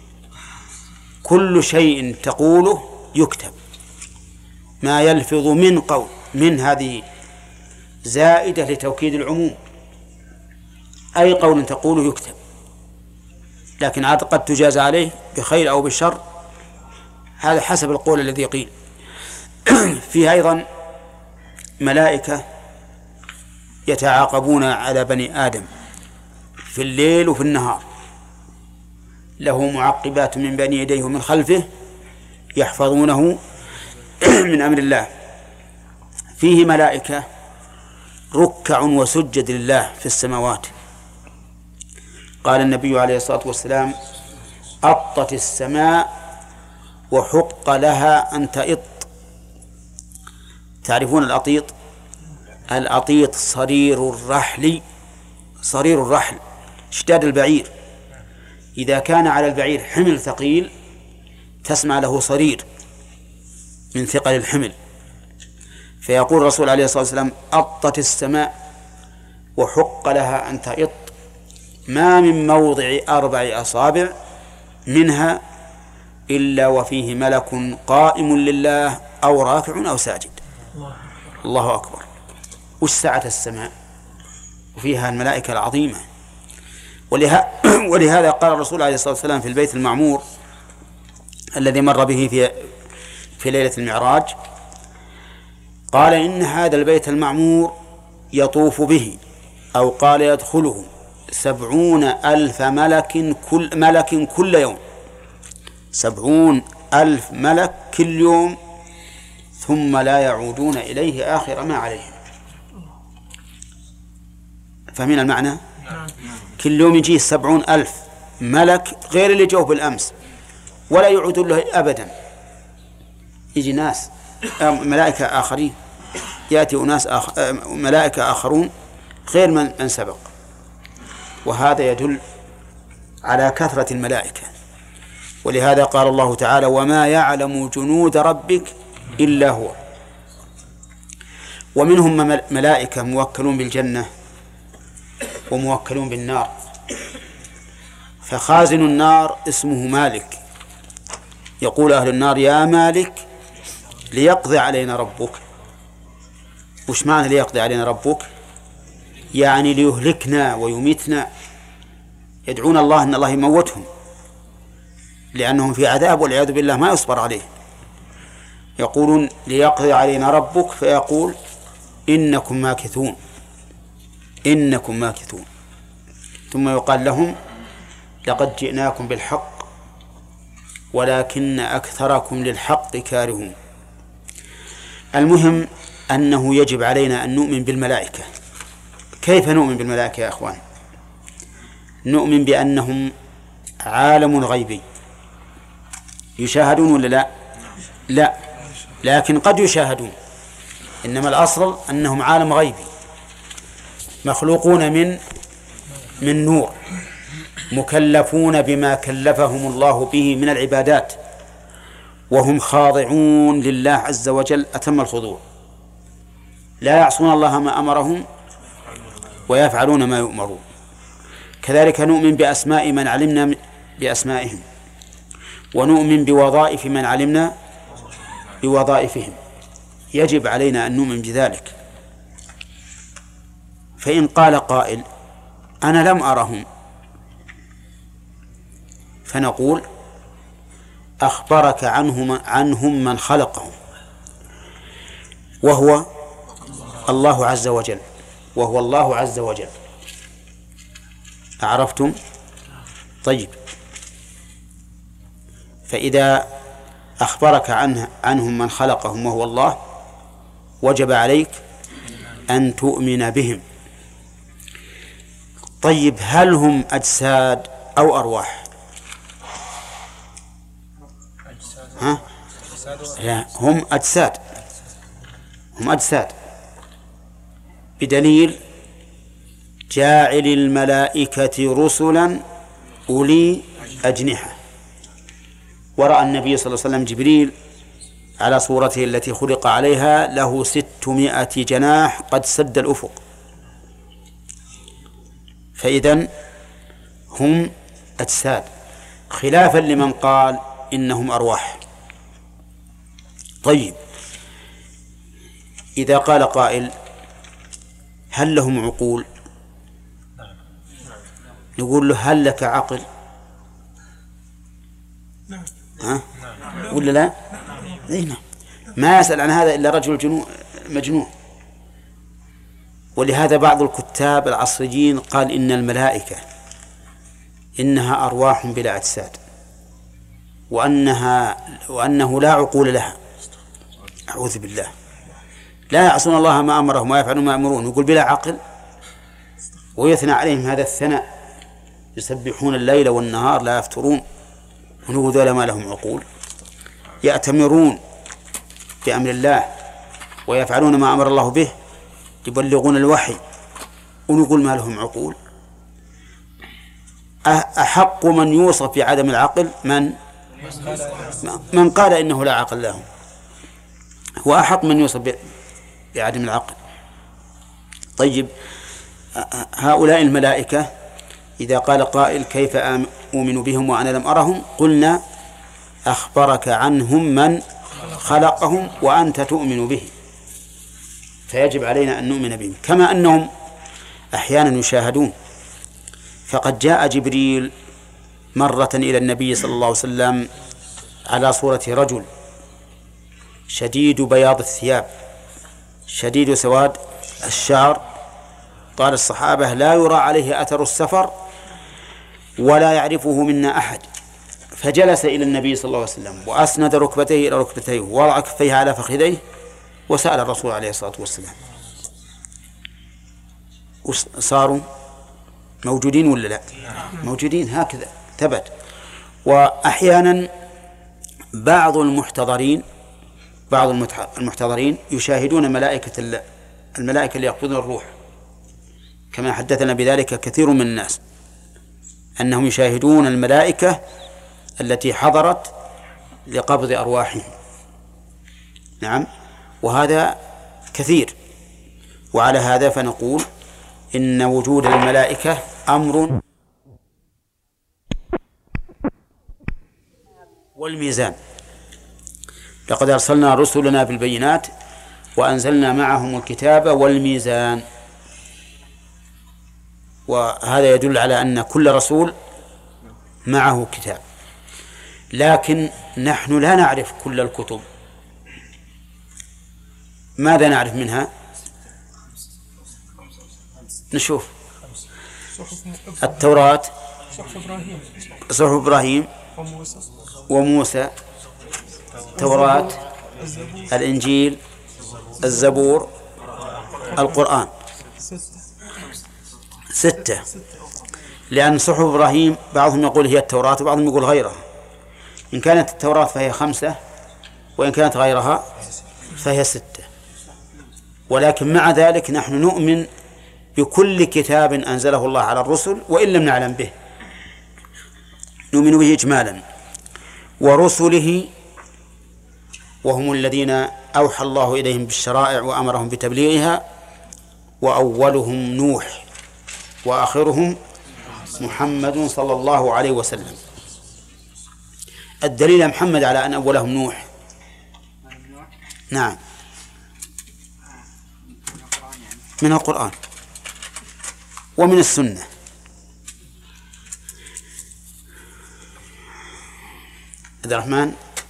كل شيء تقوله يكتب، ما يلفظ من قول، من هذه زائدة لتوكيد العموم، أي قول تقوله يكتب، لكن عاد قد تجاز عليه بخير أو بالشر، هذا حسب القول الذي قيل. فيه أيضا ملائكة يتعاقبون على بني آدم في الليل وفي النهار، له معقبات من بين يديه ومن خلفه يحفظونه من أمر الله. فيه ملائكة ركع وسجد لله في السماوات. قال النبي عليه الصلاة والسلام أطت السماء وحق لها أن تئط. تعرفون الأطيط؟ الأطيط صرير الرحل، صرير الرحل اشتاد البعير، إذا كان على البعير حمل ثقيل تسمع له صرير من ثقل الحمل. فيقول الرسول عليه الصلاة والسلام أطت السماء وحق لها أن تئط، ما من موضع أربع أصابع منها إلا وفيه ملك قائم لله أو راكع أو ساجد. الله أكبر. وسعة السماء وفيها الملائكة العظيمة. ولهذا قال الرسول عليه الصلاة والسلام في البيت المعمور الذي مر به في في ليلة المعراج، قال إن هذا البيت المعمور يطوف به أو قال يدخله سبعون ألف ملك كل ملك كل يوم، سبعون ألف ملك كل يوم، ثم لا يعودون إليه آخر ما عليهم. فمن المعنى كل يوم يجيه سبعون ألف ملك غير اللي جوه بالأمس ولا يعودون له أبدا. يجي ناس ملائكة آخرين، يأتي أناس آخر ملائكة آخرون غير من, من سبق. وهذا يدل على كثرة الملائكة. ولهذا قال الله تعالى وما يعلم جنود ربك إلا هو. ومنهم ملائكة موكلون بالجنة وموكلون بالنار. فخازن النار اسمه مالك، يقول أهل النار يا مالك ليقضي علينا ربك. وش معنى ليقضي علينا ربك؟ يعني ليهلكنا ويميتنا. يدعون الله أن الله يموتهم لأنهم في عذاب والعياذ بالله ما يصبر عليه. يقولون ليقضي علينا ربك، فيقول إنكم ماكثون، إنكم ماكثون. ثم يقال لهم لقد جئناكم بالحق ولكن أكثركم للحق كارهون. المهم أنه يجب علينا أن نؤمن بالملائكة. كيف نؤمن بالملائكة يا أخوان؟ نؤمن بأنهم عالم غيبي يشاهدون ولا لا؟ لا، لكن قد يشاهدون، إنما الأصل أنهم عالم غيبي مخلوقون من من نور، مكلفون بما كلفهم الله به من العبادات، وهم خاضعون لله عز وجل أتم الخضوع، لا يعصون الله ما أمرهم ويفعلون ما يؤمرون. كذلك نؤمن بأسماء من علمنا بأسمائهم، ونؤمن بوظائف من علمنا بوظائفهم. يجب علينا أن نؤمن بذلك. فإن قال قائل أنا لم أرهم، فنقول أخبرك عنهم عنهم من خلقهم، وهو الله عز وجل، وهو الله عز وجل. أعرفتم؟ طيب، فإذا أخبرك عنه عنهم من خلقهم وهو الله، وجب عليك أن تؤمن بهم. طيب، هل هم أجساد أو أرواح؟ ها؟ لا، هم أجساد، هم أجساد، بدليل جاعل الملائكة رسلا أولي أجنحة. ورأى النبي صلى الله عليه وسلم جبريل على صورته التي خلق عليها له ستمائة جناح قد سد الأفق. فإذن هم أجساد، خلافا لمن قال إنهم أرواح. طيب، إذا قال قائل هل لهم عقول؟ نقول له هل لك عقل؟ ها؟ ولا لا؟ نعم. ما يسأل عن هذا إلا رجل جنون مجنون. ولهذا بعض الكتاب العصريين قال إن الملائكة إنها أرواح بلا أجساد، وأنها وأنه لا عقول لها. أعوذ بالله، لا يعصون الله ما أمرهم ويفعلون ما يأمرون، يقول بلا عقل، ويثنى عليهم هذا الثناء، يسبحون الليل والنهار لا يفترون، ونقول ذولا ما لهم عقول، يأتمرون بأمر الله ويفعلون ما أمر الله به، يبلغون الوحي، ونقول ما لهم عقول. أحق من يوصف بعدم العقل من من قال إنه لا عقل لهم، هو أحق من يوصف بعدم العقل. طيب، هؤلاء الملائكة إذا قال قائل كيف أؤمن بهم وأنا لم أرهم؟ قلنا أخبرك عنهم من خلقهم وأنت تؤمن به، فيجب علينا أن نؤمن بهم، كما أنهم أحيانا يشاهدون. فقد جاء جبريل مرة إلى النبي صلى الله عليه وسلم على صورة رجل شديد بياض الثياب شديد سواد الشعر، قال الصحابة لا يرى عليه أثر السفر ولا يعرفه منا أحد، فجلس إلى النبي صلى الله عليه وسلم وأسند ركبتيه إلى ركبتيه ووضع كفيه على فخذيه وسأل الرسول عليه الصلاة والسلام. صاروا موجودين ولا لا؟ موجودين، هكذا ثبت. وأحيانا بعض المحتضرين بعض المحتضرين يشاهدون ملائكة الملائكة اللي يقبضون الروح، كما حدثنا بذلك كثير من الناس أنهم يشاهدون الملائكة التي حضرت لقبض أرواحهم. نعم، وهذا كثير. وعلى هذا فنقول إن وجود الملائكة أمر. والميزان، لقد أرسلنا رسلنا بالبينات وأنزلنا معهم الكتاب والميزان. وهذا يدل على أن كل رسول معه كتاب، لكن نحن لا نعرف كل الكتب. ماذا نعرف منها؟ نشوف التوراة، صحف إبراهيم وموسى، توراة، الإنجيل، الزبور، القرآن. ستة، لأن صحف إبراهيم بعضهم يقول هي التوراة وبعضهم يقول غيرها. إن كانت التوراة فهي خمسة، وإن كانت غيرها فهي ستة. ولكن مع ذلك نحن نؤمن بكل كتاب أنزله الله على الرسل وإن لم نعلم به، نؤمن به إجمالا. ورسله وهم الذين أوحى الله إليهم بالشرائع وأمرهم بتبليغها، وأولهم نوح وآخرهم محمد صلى الله عليه وسلم. الدليل يا محمد على أن أولهم نوح؟ نعم، من القرآن ومن السنة. عبد الرحمن.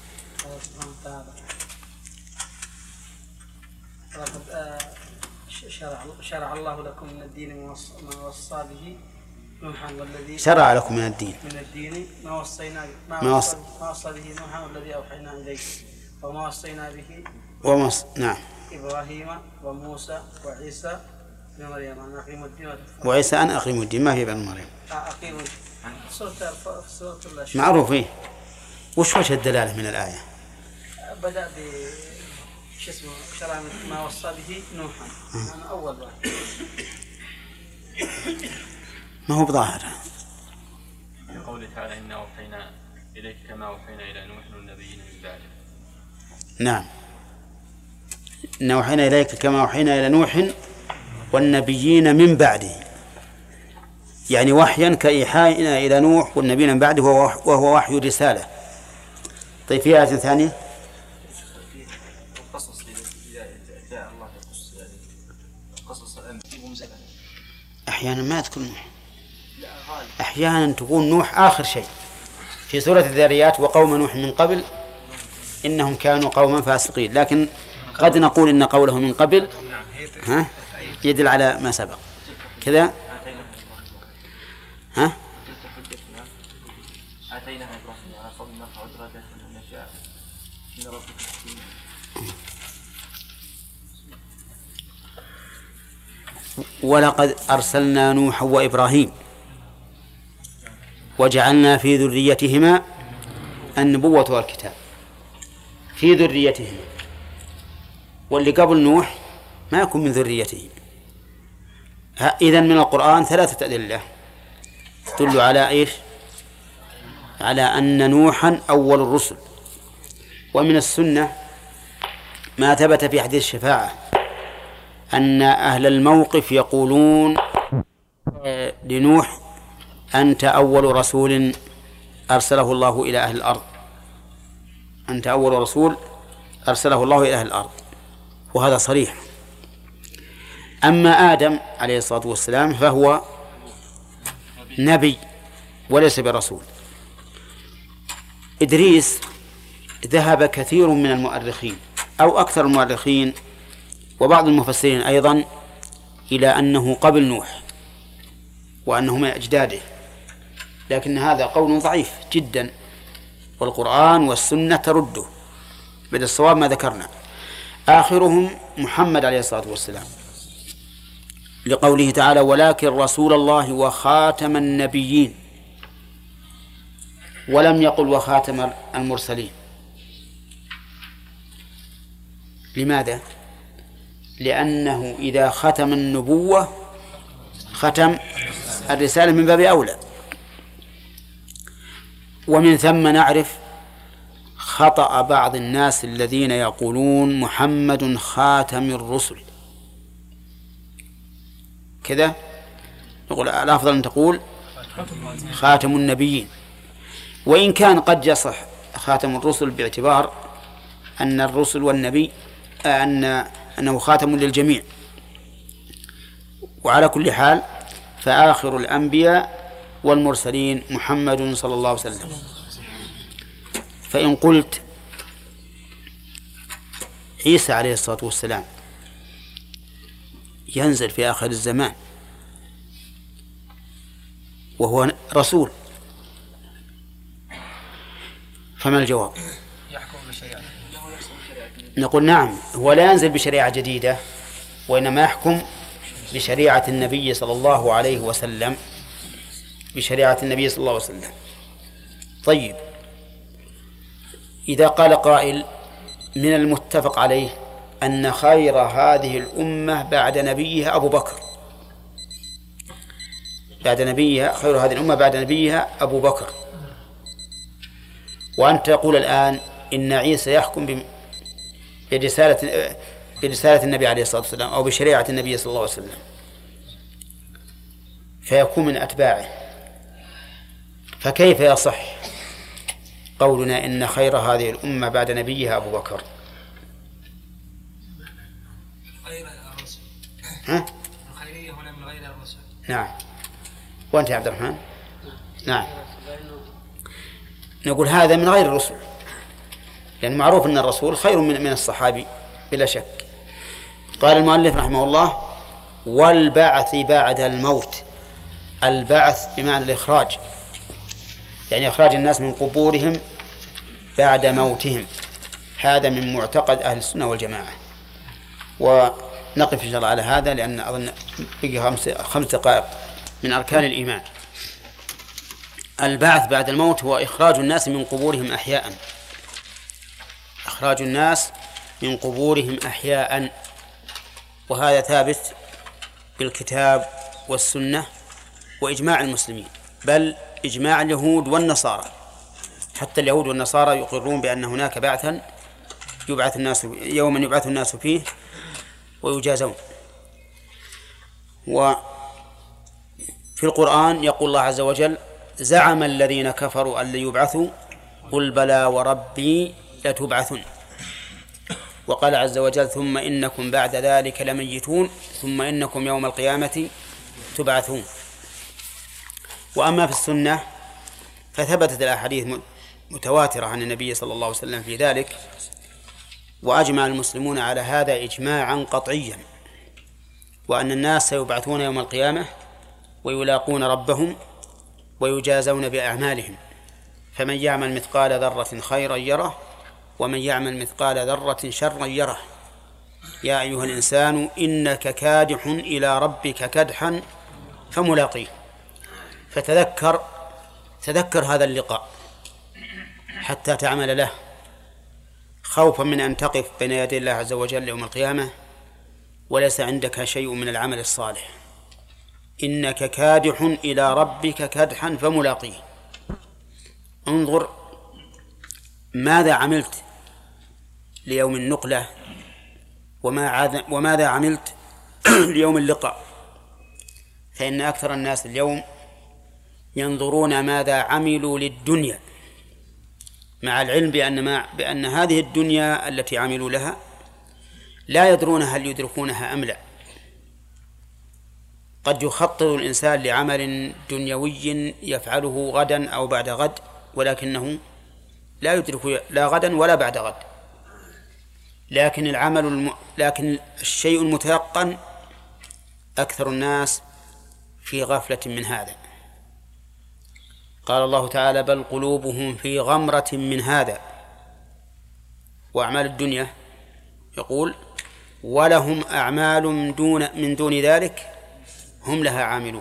شرع الله لكم من الدين ما وصى به نوحا والذي شرع لكم من الدين من الدين ما وصينا ما, ما وصى ما وصى به نوحا والذي أوحينا إليك وما وصينا به ومص... نعم إبراهيم وموسى وعيسى بن مريم أن أقيموا الدين وعيسى أن أقيموا الدين. ما هي بن مريم؟ أقيموا الدين معروف. إيه وش وجه الدلالة من الآية؟ بدأ ب شو اسمه شرع ما وصى به نوحا. أنا أول واحد ما هو بظاهر. قوله تعالى إنا أوحينا إليك كما أوحينا إلى نوح والنبيين من بعده. نعم، إنا أوحينا إليك كما أوحينا إلى نوح والنبيين من بعده، يعني وحيا كإيحائنا إلى نوح والنبيين من بعده وهو وحي رسالة. طيب في آية ثانية أحيانا ما تكون نوح، أحيانا تكون نوح آخر شيء. في سورة الذاريات وقوم نوح من قبل إنهم كانوا قوما فاسقين، لكن قد نقول إن قوله من قبل ها يدل على ما سبق كذا. ها ولقد أرسلنا نوحا وإبراهيم وجعلنا في ذريتهما النبوة والكتاب. في ذريتهما، واللي قبل نوح ما يكون من ذريته. إذن من القرآن ثلاثة أدلة تدل على إيش؟ على أن نوحا أول الرسل. ومن السنة ما ثبت في حديث الشفاعة أن أهل الموقف يقولون لنوح أنت أول رسول أرسله الله إلى أهل الأرض، أنت أول رسول أرسله الله إلى أهل الأرض، وهذا صريح. أما آدم عليه الصلاة والسلام فهو نبي وليس برسول. إدريس ذهب كثير من المؤرخين أو أكثر المؤرخين وبعض المفسرين أيضا إلى أنه قبل نوح وأنه من أجداده، لكن هذا قول ضعيف جدا، والقرآن والسنة ترده. بدل الصواب ما ذكرنا. آخرهم محمد عليه الصلاة والسلام، لقوله تعالى ولكن رسول الله وخاتم النبيين، ولم يقل وخاتم المرسلين. لماذا؟ لأنه إذا ختم النبوة ختم الرسالة من باب أولى. ومن ثم نعرف خطأ بعض الناس الذين يقولون محمد خاتم الرسل كذا، نقول الأفضل أن تقول خاتم النبيين، وإن كان قد يصح خاتم الرسل باعتبار أن الرسل والنبي أن أنه خاتم للجميع. وعلى كل حال فآخر الأنبياء والمرسلين محمد صلى الله عليه وسلم. فإن قلت عيسى عليه الصلاة والسلام ينزل في آخر الزمان وهو رسول، فما الجواب؟ نقول نعم، هو لا ينزل بشريعة جديدة، وإنما يحكم بشريعة النبي صلى الله عليه وسلم، بشريعة النبي صلى الله عليه وسلم. طيب، إذا قال قائل من المتفق عليه أن خير هذه الأمة بعد نبيها أبو بكر، بعد نبيها خير هذه الأمة بعد نبيها أبو بكر، وأنت تقول الآن إن عيسى يحكم برسالة برسالة النبي عليه الصلاة والسلام أو بشريعة النبي صلى الله عليه وسلم، فيكون من أتباعه، فكيف يصح قولنا إن خير هذه الأمة بعد نبيها أبو بكر؟ غير الرسل. ها؟ الخيرية هنا من غير الرسل. نعم. وأنت يا عبد الرحمن؟ نعم. نقول هذا من غير الرسل، لأن معروف أن الرسول خير من من الصحابي بلا شك. قال المؤلف رحمه الله: والبعث بعد الموت. البعث بمعنى الإخراج، يعني إخراج الناس من قبورهم بعد موتهم، هذا من معتقد أهل السنة والجماعة. ونقف إن شاء الله على هذا، لأن أظن بقي خمس خمس دقائق من أركان الإيمان. البعث بعد الموت هو إخراج الناس من قبورهم أحياء، إخراج الناس من قبورهم أحياء، وهذا ثابت بالكتاب والسنة وإجماع المسلمين، بل إجماع اليهود والنصارى. حتى اليهود والنصارى يقرون بأن هناك بعثا يبعث الناس يوما يبعث الناس فيه ويجازون. وفي القرآن يقول الله عز وجل: زعم الذين كفروا أن يبعثوا قل بلى وربي لتبعثن. وقال عز وجل: ثم إنكم بعد ذلك لميتون ثم إنكم يوم القيامة تبعثون. وأما في السنة فثبتت الأحاديث متواترة عن النبي صلى الله عليه وسلم في ذلك، وأجمع المسلمون على هذا إجماعا قطعيا، وأن الناس سيبعثون يوم القيامة ويلاقون ربهم ويجازون بأعمالهم، فمن يعمل مثقال ذرة خيرا يره ومن يعمل مثقال ذرة شرا يره. يا أيها الإنسان إنك كادح إلى ربك كدحا فملاقيه. فتذكر تذكر هذا اللقاء حتى تعمل له، خوفا من أن تقف بين يدي الله عز وجل يوم القيامة وليس عندك شيء من العمل الصالح. إنك كادح إلى ربك كدحا فملاقيه. انظر ماذا عملت ليوم النقلة وماذا عملت ليوم اللقاء. فإن أكثر الناس اليوم ينظرون ماذا عملوا للدنيا، مع العلم بأن, ما بأن هذه الدنيا التي عملوا لها لا يدرون هل يدركونها أم لا. قد يخطط الإنسان لعمل دنيوي يفعله غدا أو بعد غد، ولكنه لا يدرك لا غدا ولا بعد غد. لكن العمل الم... لكن الشيء المتيقن أكثر الناس في غفلة من هذا. قال الله تعالى: بل قلوبهم في غمرة من هذا. وأعمال الدنيا يقول: ولهم أعمال من دون, من دون ذلك هم لها عاملون.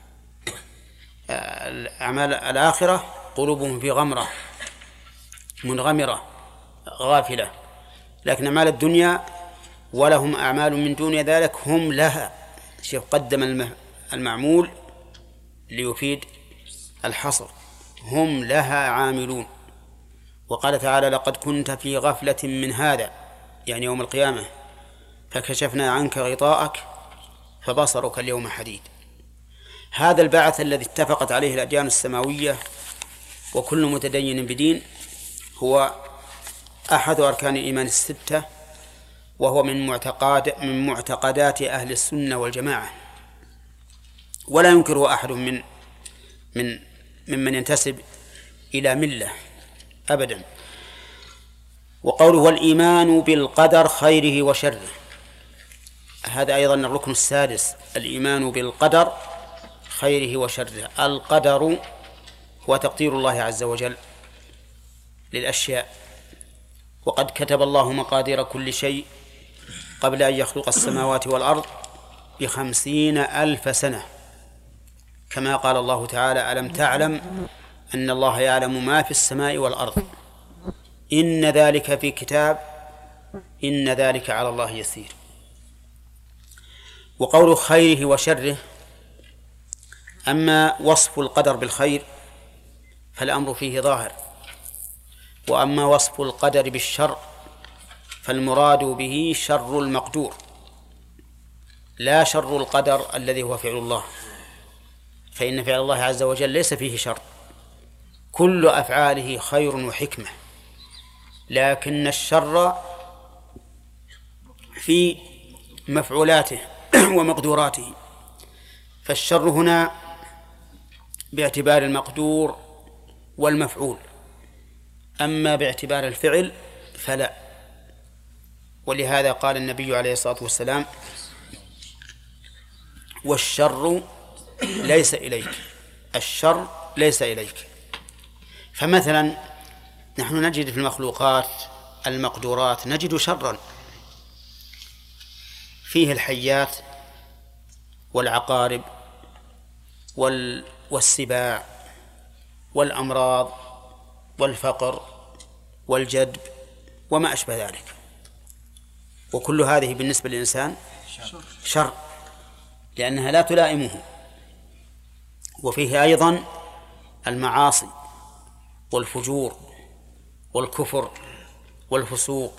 أعمال الآخرة قلوبهم في غمرة منغمرة غافلة، لكن أعمال الدنيا ولهم أعمال من دون ذلك هم لها. شيخ قدم المعمول ليفيد الحصر، هم لها عاملون. وقال تعالى: لقد كنت في غفلة من هذا، يعني يوم القيامة، فكشفنا عنك غطاءك فبصرك اليوم حديد. هذا البعث الذي اتفقت عليه الأديان السماوية وكل متدين بدين هو أحد أركان الإيمان الستة، وهو من معتقد من معتقدات أهل السنة والجماعة، ولا ينكره أحد من من ممن ينتسب إلى ملة أبدا. وقوله: والإيمان بالقدر خيره وشره، هذا أيضا الركن السادس، الإيمان بالقدر خيره وشره. القدر هو تقدير الله عز وجل للأشياء، وقد كتب الله مقادير كل شيء قبل أن يخلق السماوات والأرض بخمسين ألف سنة، كما قال الله تعالى: ألم تعلم أن الله يعلم ما في السماء والأرض إن ذلك في كتاب إن ذلك على الله يسير. وقول خيره وشره: أما وصف القدر بالخير فالأمر فيه ظاهر، وأما وصف القدر بالشر فالمراد به شر المقدور لا شر القدر الذي هو فعل الله، فإن فعل الله عز وجل ليس فيه شر، كل أفعاله خير وحكمة، لكن الشر في مفعولاته ومقدوراته. فالشر هنا باعتبار المقدور والمفعول، أما باعتبار الفعل فلا. ولهذا قال النبي عليه الصلاة والسلام: والشر ليس إليك، الشر ليس إليك. فمثلا نحن نجد في المخلوقات المقدورات نجد شرا، فيه الحيات والعقارب والسباع والأمراض والفقر والجدب وما أشبه ذلك، وكل هذه بالنسبة للإنسان شر لأنها لا تلائمه. وفيه أيضا المعاصي والفجور والكفر والفسوق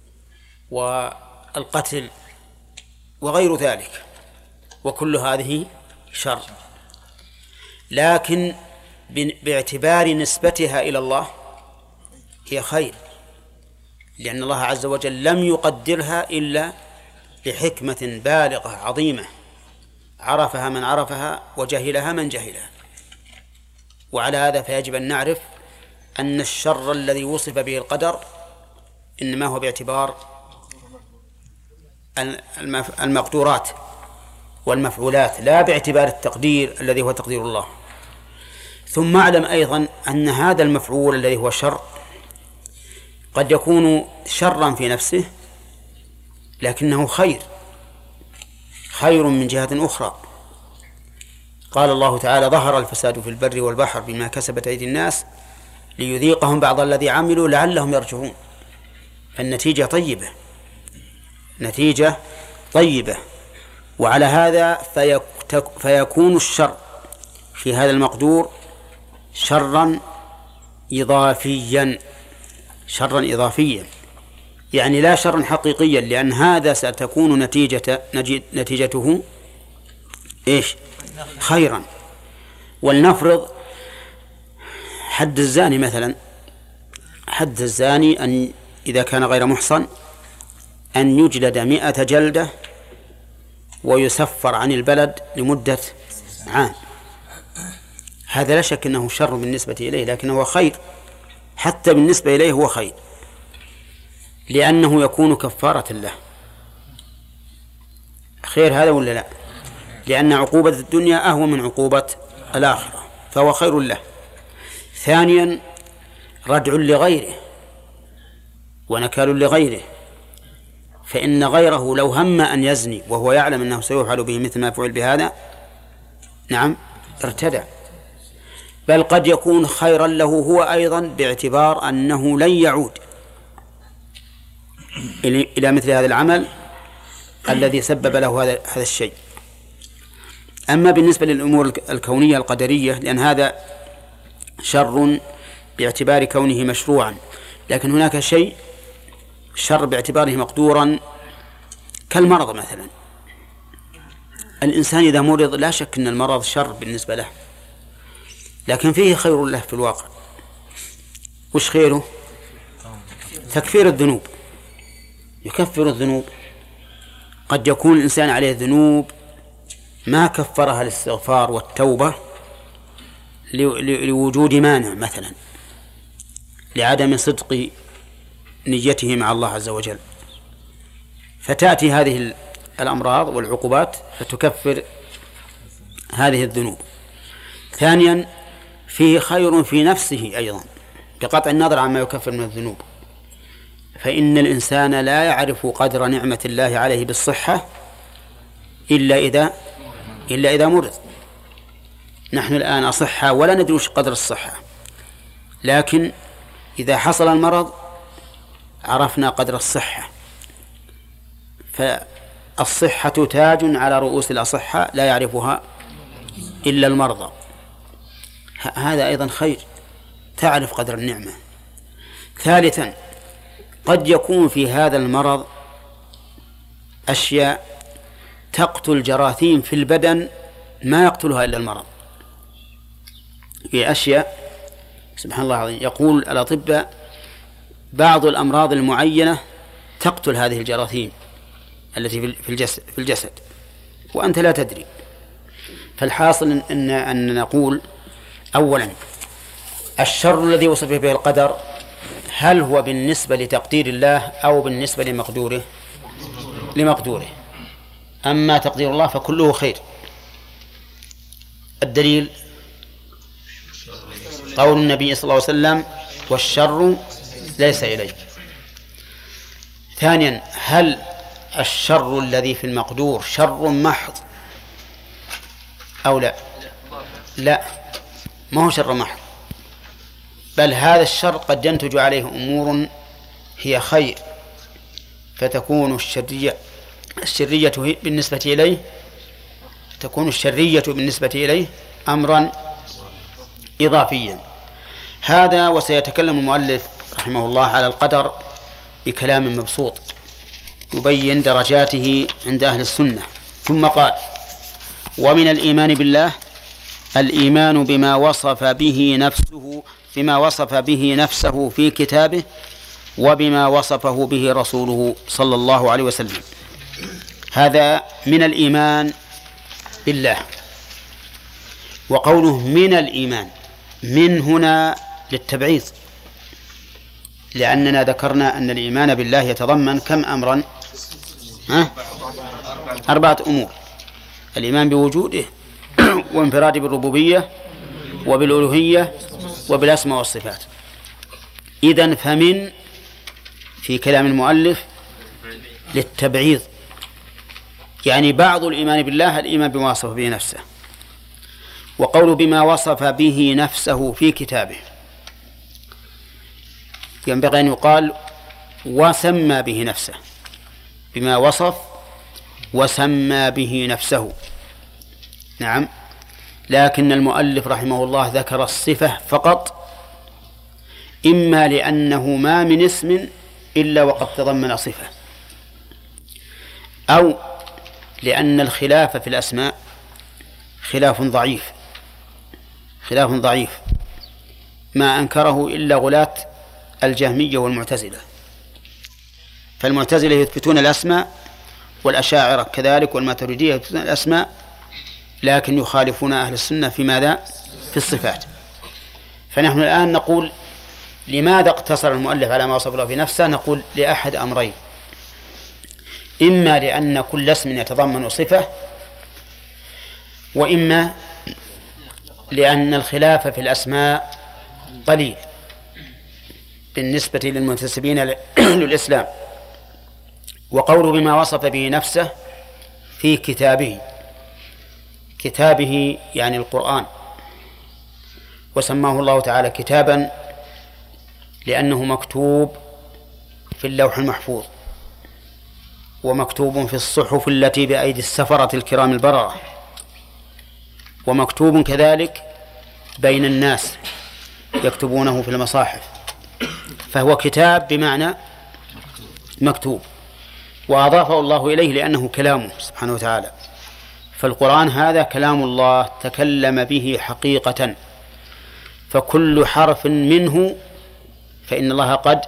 والقتل وغير ذلك، وكل هذه شر، لكن باعتبار نسبتها إلى الله هي خير، لأن الله عز وجل لم يقدرها إلا لحكمة بالغة عظيمة عرفها من عرفها وجهلها من جهلها. وعلى هذا فيجب أن نعرف أن الشر الذي وصف به القدر إنما هو باعتبار المقدورات والمفعولات، لا باعتبار التقدير الذي هو تقدير الله. ثم اعلم أيضا أن هذا المفعول الذي هو شر قد يكون شرا في نفسه لكنه خير خير من جهة أخرى. قال الله تعالى: ظهر الفساد في البر والبحر بما كسبت أيدي الناس ليذيقهم بعض الذي عملوا لعلهم يرجعون. فالنتيجة طيبة، نتيجة طيبة. وعلى هذا فيكون الشر في هذا المقدور شرا إضافيا، شرا إضافيا يعني لا شرا حقيقيا، لأن هذا ستكون نتيجة نتيجته إيش؟ خيرا. ولنفرض حد الزاني مثلا، حد الزاني أن إذا كان غير محصن أن يجلد مئة جلدة ويسفر عن البلد لمدة عام. هذا لا شك أنه شر بالنسبة إليه، لكنه هو خير، حتى بالنسبة إليه هو خير، لأنه يكون كفارة له. خير هذا ولا لا؟ لأن عقوبة الدنيا أهون من عقوبة الآخرة، فهو خير له. ثانيا ردع لغيره ونكال لغيره، فإن غيره لو هم أن يزني وهو يعلم أنه سيفعل به مثل ما فعل بهذا، نعم ارتدع، بل قد يكون خيرا له هو أيضا باعتبار أنه لن يعود إلى مثل هذا العمل الذي سبب له هذا هذا الشيء. أما بالنسبة للأمور الكونية القدرية، لأن هذا شر باعتبار كونه مشروعا، لكن هناك شيء شر باعتباره مقدورا كالمرض مثلا. الإنسان إذا مرض لا شك أن المرض شر بالنسبة له، لكن فيه خير له في الواقع. وش خيره؟ تكفير الذنوب، يكفر الذنوب. قد يكون الإنسان عليه ذنوب ما كفرها الاستغفار والتوبة لوجود مانع مثلا، لعدم صدق نيته مع الله عز وجل، فتأتي هذه الأمراض والعقوبات فتكفر هذه الذنوب. ثانيا فيه خير في نفسه أيضا بقطع النظر عما يكفر من الذنوب، فإن الإنسان لا يعرف قدر نعمة الله عليه بالصحة إلا إذا إلا إذا مرض. نحن الآن أصحة ولا ندري وش قدر الصحة، لكن إذا حصل المرض عرفنا قدر الصحة. فالصحة تاج على رؤوس الأصحة لا يعرفها إلا المرضى. هذا أيضا خير، تعرف قدر النعمة. ثالثا، قد يكون في هذا المرض أشياء تقتل جراثيم في البدن ما يقتلها إلا المرض. في أشياء سبحان الله العظيم يقول الأطباء بعض الأمراض المعينة تقتل هذه الجراثيم التي في الجسد, في الجسد وأنت لا تدري. فالحاصل أن, أن نقول أولا الشر الذي وصف به القدر هل هو بالنسبة لتقدير الله أو بالنسبة لمقدوره؟ لمقدوره. أما تقدير الله فكله خير. الدليل قول النبي صلى الله عليه وسلم والشر ليس إليه. ثانيا، هل الشر الذي في المقدور شر محض أو لا؟ لا، ما هو شر محض، بل هذا الشر قد ينتج عليه أمور هي خير، فتكون الشرية الشرية بالنسبة إليه تكون الشرية بالنسبة إليه أمرا إضافيا. هذا وسيتكلم المؤلف رحمه الله على القدر بكلام مبسوط يبين درجاته عند أهل السنة. ثم قال: ومن الإيمان بالله الإيمان بما وصف به نفسه بما وصف به نفسه في كتابه وبما وصفه به رسوله صلى الله عليه وسلم. هذا من الإيمان بالله. وقوله من الإيمان، من هنا للتبعيض، لأننا ذكرنا أن الإيمان بالله يتضمن كم أمرا؟ ها؟ أربعة أمور: الإيمان بوجوده وانفراد بالربوبية وبالألوهية وبالأسماء والصفات. إذن فمن في كلام المؤلف للتبعيض، يعني بعض الإيمان بالله الإيمان بما وصف به نفسه. وقول بما وصف به نفسه في كتابه ينبغي أن يقال وسمى به نفسه، بما وصف وسمى به نفسه. نعم، لكن المؤلف رحمه الله ذكر الصفة فقط، إما لأنه ما من اسم إلا وقد تضمن صفة، أو لأن الخلاف في الأسماء خلاف ضعيف خلاف ضعيف ما أنكره إلا غلاة الجهمية والمعتزلة. فالمعتزلة يثبتون الأسماء والأشاعرة كذلك والماتريدية يثبتون الأسماء، لكن يخالفون أهل السنة في ماذا؟ في الصفات. فنحن الآن نقول لماذا اقتصر المؤلف على ما وصف الله في نفسه؟ نقول لأحد أمرين: إما لأن كل اسم يتضمن صفة، وإما لأن الخلاف في الأسماء قليل بالنسبة للمنتسبين للإسلام. وقوله بما وصف به نفسه في كتابه، كتابه يعني القرآن، وسماه الله تعالى كتابا لأنه مكتوب في اللوح المحفوظ، ومكتوب في الصحف التي بأيدي السفرة الكرام البررة، ومكتوب كذلك بين الناس يكتبونه في المصاحف، فهو كتاب بمعنى مكتوب، وأضافه الله إليه لأنه كلامه سبحانه وتعالى. فالقرآن هذا كلام الله تكلم به حقيقة، فكل حرف منه فإن الله قد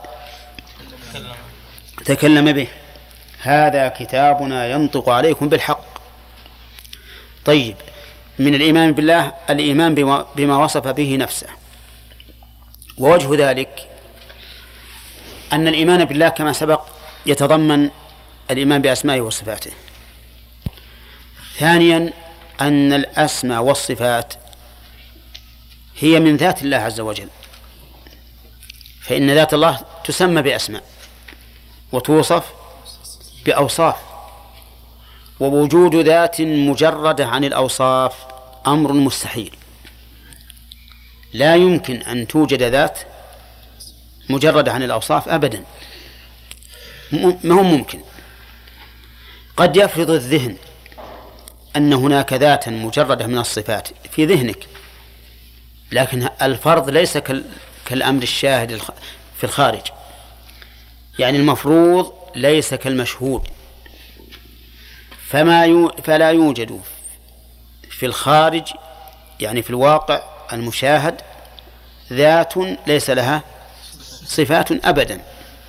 تكلم به. هذا كتابنا ينطق عليكم بالحق. طيب، من الإيمان بالله الإيمان بما وصف به نفسه. ووجه ذلك أن الإيمان بالله كما سبق يتضمن الإيمان بأسمائه وصفاته. ثانيا، أن الأسماء والصفات هي من ذات الله عز وجل، فإن ذات الله تسمى بأسماء وتوصف بأوصاف. ووجود ذات مجردة عن الأوصاف أمر مستحيل، لا يمكن أن توجد ذات مجردة عن الأوصاف أبدا، ما هو ممكن. قد يفرض الذهن أن هناك ذاتا مجردة من الصفات في ذهنك، لكن الفرض ليس كالأمر الشاهد في الخارج، يعني المفروض ليس كالمشهود. فما يو فلا يوجد في الخارج، يعني في الواقع المشاهد، ذات ليس لها صفات أبدا،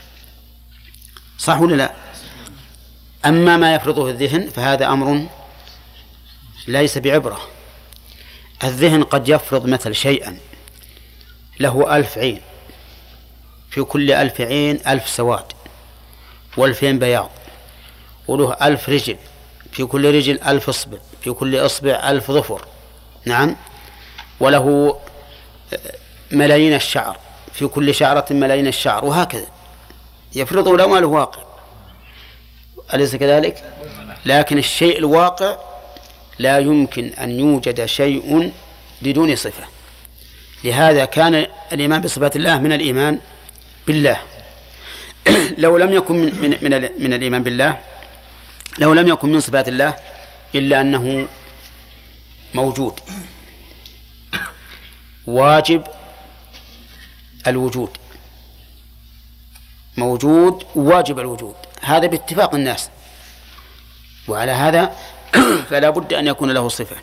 صح ولا لا؟ أما ما يفرضه الذهن فهذا أمر ليس بعبرة. الذهن قد يفرض مثل شيئا له ألف عين، في كل ألف عين ألف سواد والفين بياض، وله ألف رجل، في كل رجل ألف إصبع، في كل إصبع ألف ظفر، نعم، وله ملايين الشعر، في كل شعرة ملايين الشعر، وهكذا يفرضه لو ما له واقع، أليس كذلك؟ لكن الشيء الواقع لا يمكن أن يوجد شيء بدون صفة. لهذا كان الإيمان بصفات الله من الإيمان بالله. لو لم يكن من, من, من, من الإيمان بالله، لو لم يكن من صفات الله إلا أنه موجود واجب الوجود، موجود واجب الوجود، هذا باتفاق الناس، وعلى هذا فلا بد أن يكون له صفة.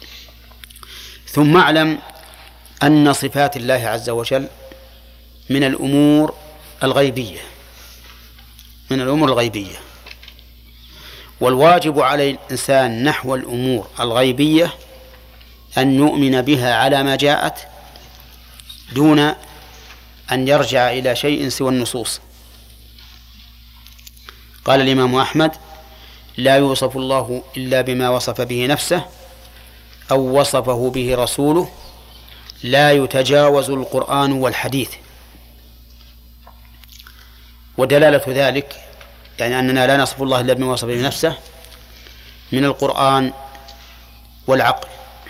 ثم اعلم أن صفات الله عز وجل من الأمور الغيبية، من الأمور الغيبية، والواجب على الإنسان نحو الأمور الغيبية أن يؤمن بها على ما جاءت دون أن يرجع إلى شيء سوى النصوص. قال الإمام أحمد: لا يوصف الله إلا بما وصف به نفسه أو وصفه به رسوله، لا يتجاوز القرآن والحديث. ودلالة ذلك يعني أننا لا نصف الله إلا بما وصف به نفسه من القرآن والعقل.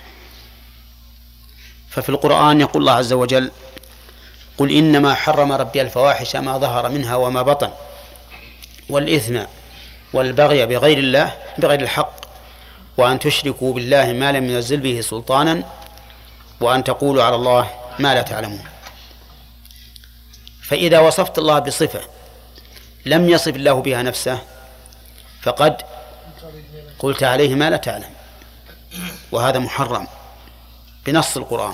ففي القرآن يقول الله عز وجل: قل إنما حرم ربي الفواحش ما ظهر منها وما بطن والإثم والبغي بغير الله بغير الحق وأن تشركوا بالله ما لم ينزل به سلطانا وأن تقولوا على الله ما لا تعلمون. فإذا وصفت الله بصفة لم يصف الله بها نفسه فقد قلت عليه ما لا تعلم، وهذا محرم بنص القرآن.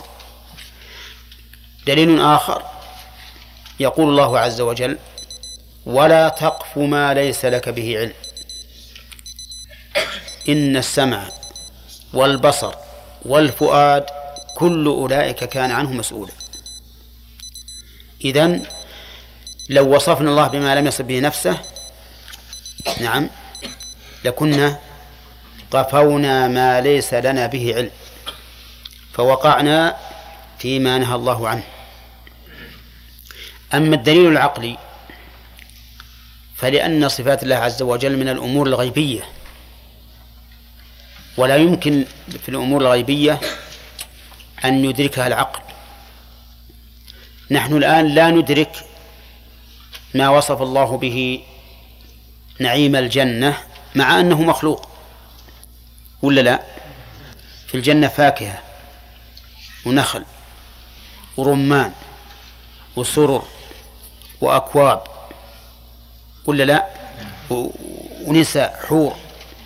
دليل آخر يقول الله عز وجل: ولا تقف ما ليس لك به علم إن السمع والبصر والفؤاد كل أولئك كان عنه مسؤولا. إذن لو وصفنا الله بما لم يصف به نفسه نعم لكنا قفونا ما ليس لنا به علم، فوقعنا فيما نهى الله عنه. أما الدليل العقلي فلأن صفات الله عز وجل من الأمور الغيبية، ولا يمكن في الأمور الغيبية أن يدركها العقل. نحن الآن لا ندرك ما وصف الله به نعيم الجنة مع أنه مخلوق، ولا لا؟ في الجنة فاكهة ونخل ورمان وسرر وأكواب، ولا لا؟ ونساء حور.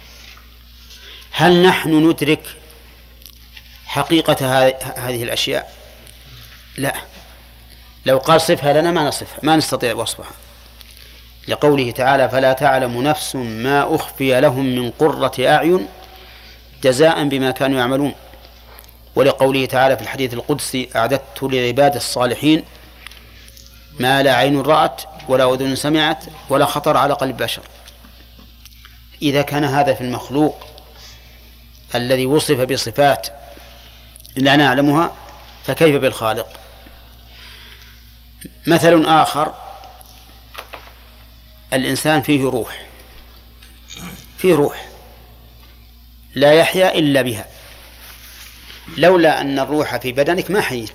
هل نحن ندرك حقيقة هذه الأشياء؟ لا. لو قال صفها لنا ما نصفها، ما نستطيع وصفها، لقوله تعالى: فلا تعلم نفس ما أخفي لهم من قرة أعين جزاء بما كانوا يعملون. ولقوله تعالى في الحديث القدسي: أعددت لعباد الصالحين ما لا عين رأت ولا أذن سمعت ولا خطر على قلب بشر. إذا كان هذا في المخلوق الذي وصف بصفات لا نعلمها فكيف بالخالق؟ مثل آخر: الإنسان فيه روح، فيه روح لا يحيا إلا بها. لولا أن الروح في بدنك ما حييت.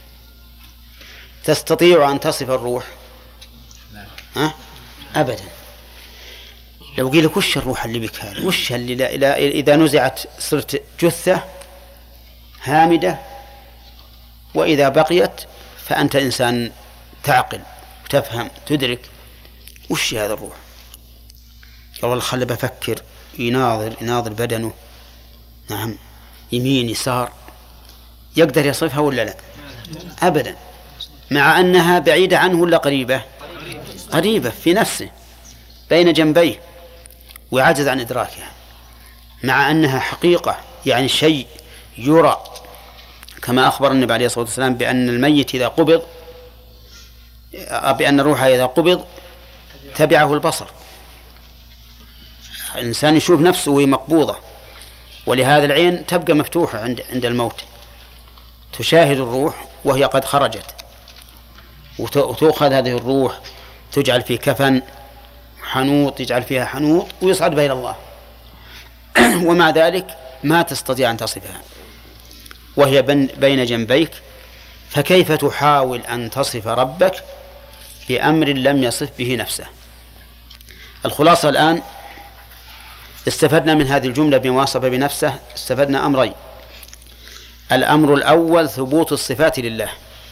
تستطيع أن تصف الروح؟ ها؟ أبدا. لو قيل لك وش الروح اللي بك هذا، وش اللي لا لا إذا نزعت صرت جثة هامدة، وإذا بقيت فأنت إنسان تعقل وتفهم تدرك، وش هذا الروح؟ قال والله خلي بفكر، يناظر يناظر بدنه، نعم، يمين يسار، يقدر يصفها ولا لا؟ أبدا. مع أنها بعيدة عنه ولا قريبة؟ قريبة في نفسه بين جنبيه، وعجز عن إدراكها، مع أنها حقيقة، يعني شيء يرى، كما أخبر النبي عليه الصلاة والسلام بأن الميت إذا قبض، بأن الروح إذا قبض تبعه البصر. الإنسان يشوف نفسه وهي مقبوضة، ولهذا العين تبقى مفتوحة عند عند الموت، تشاهد الروح وهي قد خرجت، وتأخذ هذه الروح تجعل في كفن حنوط، يجعل فيها حنوط ويصعد بها إلى الله. ومع ذلك ما تستطيع أن تصفها وهي بين جنبيك، فكيف تحاول أن تصف ربك بأمر لم يصف به نفسه؟ الخلاصة الآن استفدنا من هذه الجملة بما وصف بنفسه، استفدنا أمرين. الأمر الأول ثبوت الصفات لله،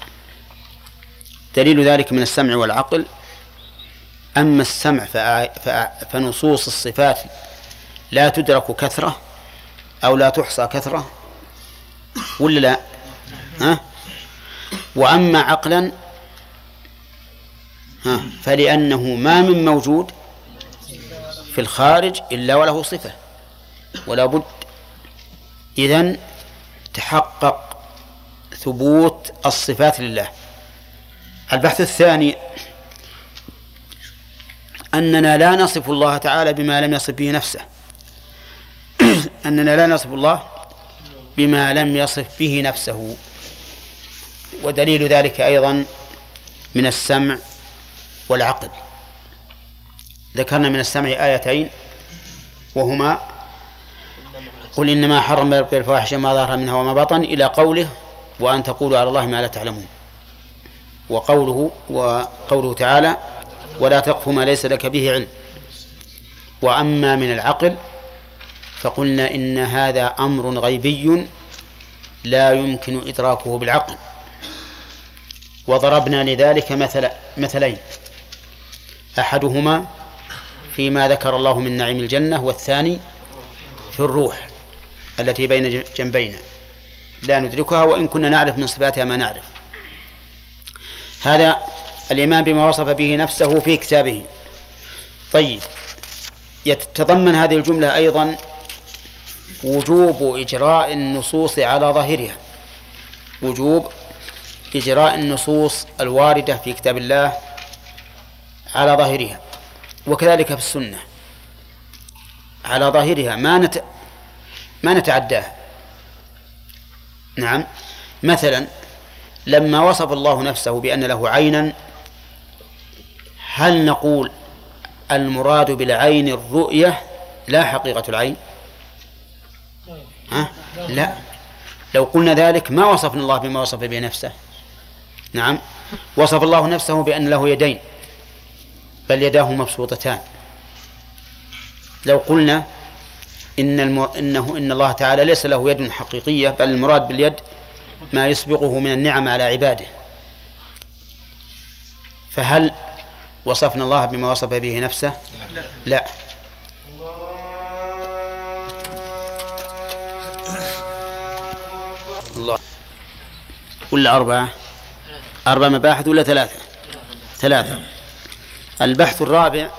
دليل ذلك من السمع والعقل. أما السمع فنصوص الصفات لا تدرك كثرة أو لا تحصى كثرة، ولا لا؟ ها؟ وأما عقلا ها فلأنه ما من موجود في الخارج إلا وله صفة، ولا بد إذن تحقق ثبوت الصفات لله. البحث الثاني أننا لا نصف الله تعالى بما لم يصف به نفسه، أننا لا نصف الله بما لم يصف به نفسه. ودليل ذلك أيضا من السمع والعقل. ذكرنا من السمع آيتين وهما قل إنما حرم ربي الفواحش ما ظهر منها وما بطن إلى قوله وأن تقولوا على الله ما لا تعلمون، وقوله وقوله تعالى ولا تقف ما ليس لك به علم. وأما من العقل فقلنا إن هذا أمر غيبي لا يمكن إدراكه بالعقل، وضربنا لذلك مثل مثلين، أحدهما فيما ذكر الله من نعيم الجنة، والثاني في الروح التي بين جنبينا لا ندركها وإن كنا نعرف من صفاتها ما نعرف. هذا الإيمان بما وصف به نفسه في كتابه. طيب، يتضمن هذه الجملة أيضا وجوب إجراء النصوص على ظاهرها، وجوب إجراء النصوص الواردة في كتاب الله على ظاهرها، وكذلك في السنة على ظاهرها، ما نت... ما نتعداها. نعم، مثلا لما وصف الله نفسه بأن له عينا، هل نقول المراد بالعين الرؤية لا حقيقة العين؟ ها؟ لا، لو قلنا ذلك ما وصفنا الله بما وصف به نفسه. نعم، وصف الله نفسه بأن له يدين بل يداه مبسوطتان. لو قلنا إن, الم... إنه إن الله تعالى ليس له يد حقيقية بل المراد باليد ما يسبقه من النعم على عباده، فهل وصفنا الله بما وصف به نفسه؟ لا. الله. ولا أربعة أربع مباحث ولا ثلاثة؟ ثلاثة. البحث الرابع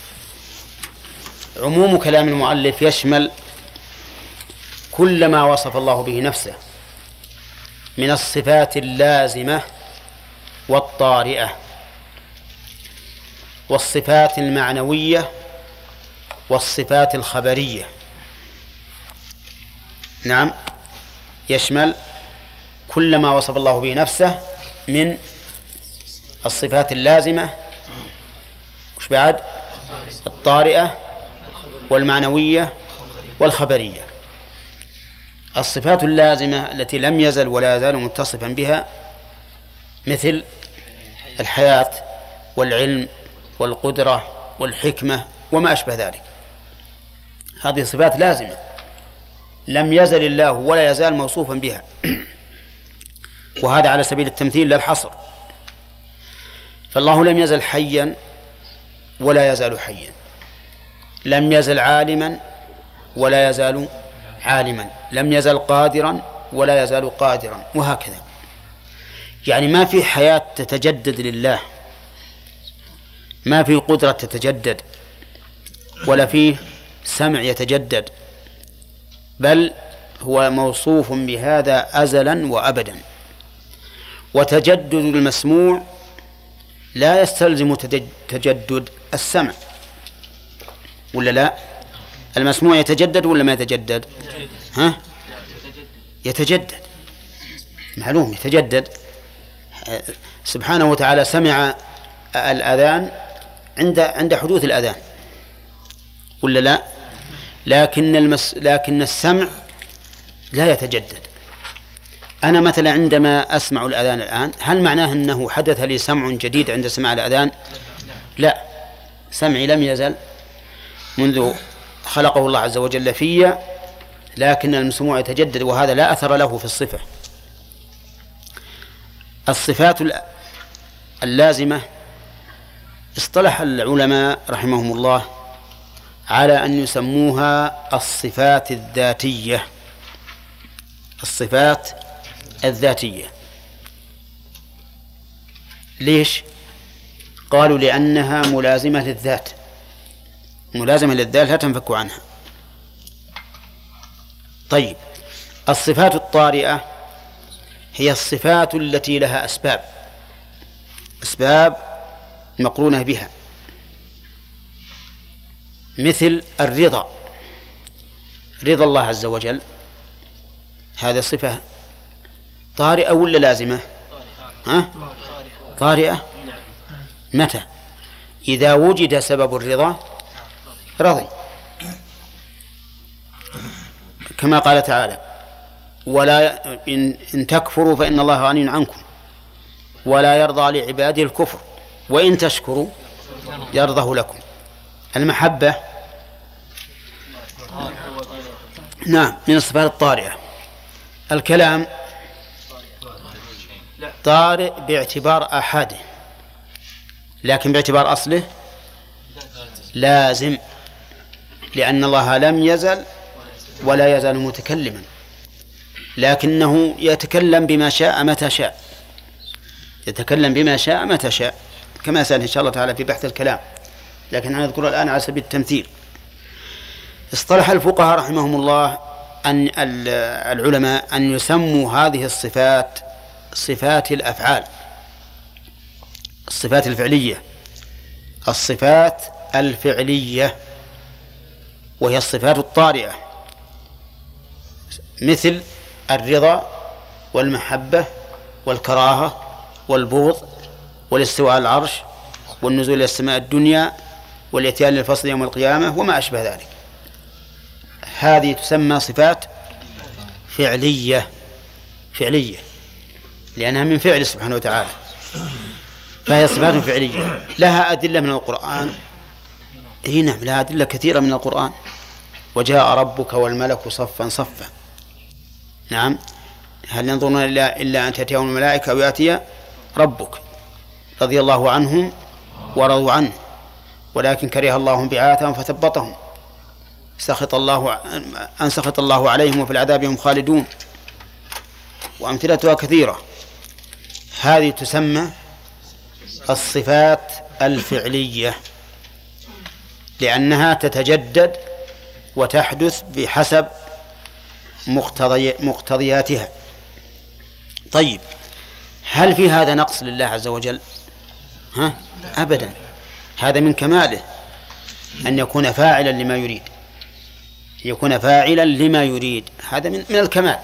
عموم كلام المؤلف يشمل كل ما وصف الله به نفسه من الصفات اللازمة والطارئة والصفات المعنوية والصفات الخبرية. نعم، يشمل كل ما وصف الله به نفسه من الصفات اللازمة، وش بعد؟ الطارئة والمعنوية والخبرية. الصفات اللازمة التي لم يزل ولا يزال متصفا بها مثل الحياة والعلم والقدرة والحكمة وما أشبه ذلك، هذه صفات لازمة لم يزل الله ولا يزال موصوفا بها، وهذا على سبيل التمثيل لا الحصر. فالله لم يزل حيا ولا يزال حيا، لم يزل عالما ولا يزال عالما، لم يزل قادرا ولا يزال قادرا، وهكذا. يعني ما في حياة تتجدد لله، ما في قدرة تتجدد، ولا فيه سمع يتجدد، بل هو موصوف بهذا أزلا وأبدا. وتجدد المسموع لا يستلزم تجدد السمع، ولا لا؟ المسموع يتجدد ولا ما يتجدد؟ ها؟ يتجدد، معلوم يتجدد. سبحانه وتعالى سمع الأذان عند عند حدوث الأذان، ولا لا؟ لكن المس لكن السمع لا يتجدد. أنا مثلا عندما أسمع الأذان الآن، هل معناه أنه حدث لي سمع جديد عند سماع الأذان؟ لا، سمعي لم يزل منذ خلقه الله عز وجل فيا، لكن المسموع يتجدد، وهذا لا أثر له في الصفة. الصفات اللازمة اصطلح العلماء رحمهم الله على أن يسموها الصفات الذاتية. الصفات الذاتية ليش؟ قالوا لأنها ملازمة للذات، ملازمة للذات لا تنفك عنها. طيب، الصفات الطارئة هي الصفات التي لها أسباب، أسباب مقرونة بها، مثل الرضا، رضا الله عز وجل، هذا صفة طارئة ولا لازمة؟ ها؟ طارئة. متى؟ إذا وجد سبب الرضا رضي، كما قال تعالى: ولا إن, إن تكفروا فإن الله غني عنكم ولا يرضى لعباده الكفر وإن تشكروا يرضه لكم. المحبة نعم من الصفات الطارئة. الكلام طارئ باعتبار أحده، لكن باعتبار أصله لازم، لأن الله لم يزل ولا يزال متكلما، لكنه يتكلم بما شاء متى شاء، يتكلم بما شاء متى شاء، كما سأل إن شاء الله تعالى في بحث الكلام، لكن أنا أذكر الآن على سبيل التمثيل. اصطلح الفقهاء رحمهم الله أن العلماء أن يسموا هذه الصفات صفات الأفعال، الصفات الفعلية، الصفات الفعلية، وهي الصفات الطارئة، مثل الرضا والمحبة والكراهة والبغض والاستواء على العرش والنزول إلى السماء الدنيا والإتيان للفصل يوم القيامة وما أشبه ذلك. هذه تسمى صفات فعلية، فعلية لأنها من فعل سبحانه وتعالى، فهي صفات فعلية لها أدلة من القرآن. إيه نعم، لها أدلة كثيرة من القرآن. وجاء ربك والملك صفا صفا. نعم، هل ينظرون إلا, إلا أن تأتيهم الملائكة أو يأتي ربك رضي الله عنهم ورضوا عنه ولكن كره الله بعاثهم فثبطهم سخط الله أن سخط الله عليهم وفي العذاب هم خالدون، وأمثلتها كثيرة. هذه تسمى الصفات الفعلية لأنها تتجدد وتحدث بحسب مقتضي مقتضياتها. طيب، هل في هذا نقص لله عز وجل؟ ها؟ أبدا، هذا من كماله أن يكون فاعلا لما يريد، يكون فاعلا لما يريد، هذا من, من الكمال.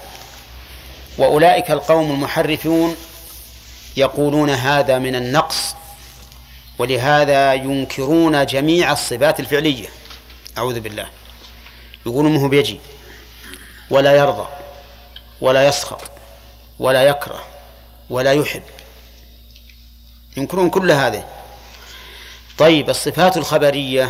وأولئك القوم المحرفون يقولون هذا من النقص ولهذا ينكرون جميع الصفات الفعلية، أعوذ بالله، يقولون ما هو بيجي ولا يرضى ولا يسخط ولا يكره ولا يحب، ينكرون كل هذه. طيب الصفات الخبرية،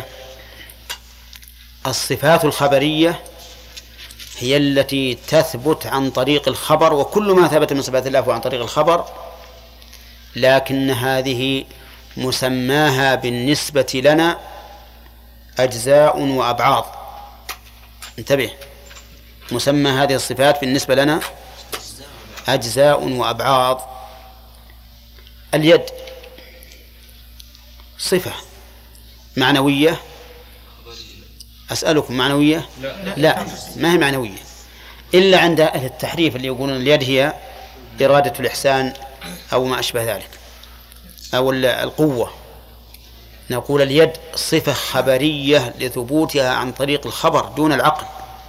الصفات الخبرية هي التي تثبت عن طريق الخبر، وكل ما ثبت من صفات الله عن طريق الخبر، لكن هذه مسماها بالنسبة لنا أجزاء وأبعاض. انتبه، مسمى هذه الصفات بالنسبة لنا أجزاء وأبعاض. اليد صفة معنوية، أسألكم معنوية؟ لا, لا. ما هي معنوية إلا عند أهل التحريف اللي يقولون اليد هي إرادة الإحسان أو ما أشبه ذلك، أو القوة. نقول اليد صفة خبرية لثبوتها عن طريق الخبر دون العقل،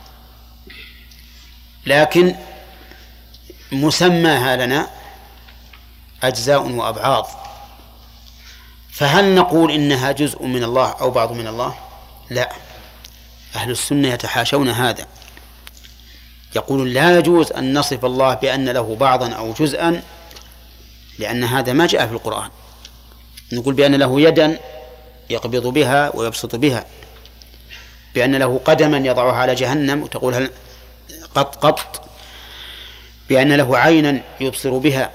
لكن مسماها لنا أجزاء وأبعاض. فهل نقول إنها جزء من الله أو بعض من الله؟ لا، أهل السنة يتحاشون هذا، يقولون لا يجوز أن نصف الله بأن له بعضا أو جزءا، لأن هذا ما جاء في القرآن. نقول بأن له يدا يقبض بها ويبسط بها، بأن له قدما يضعها على جهنم وتقول هل قط قط، بأن له عينا يبصر بها.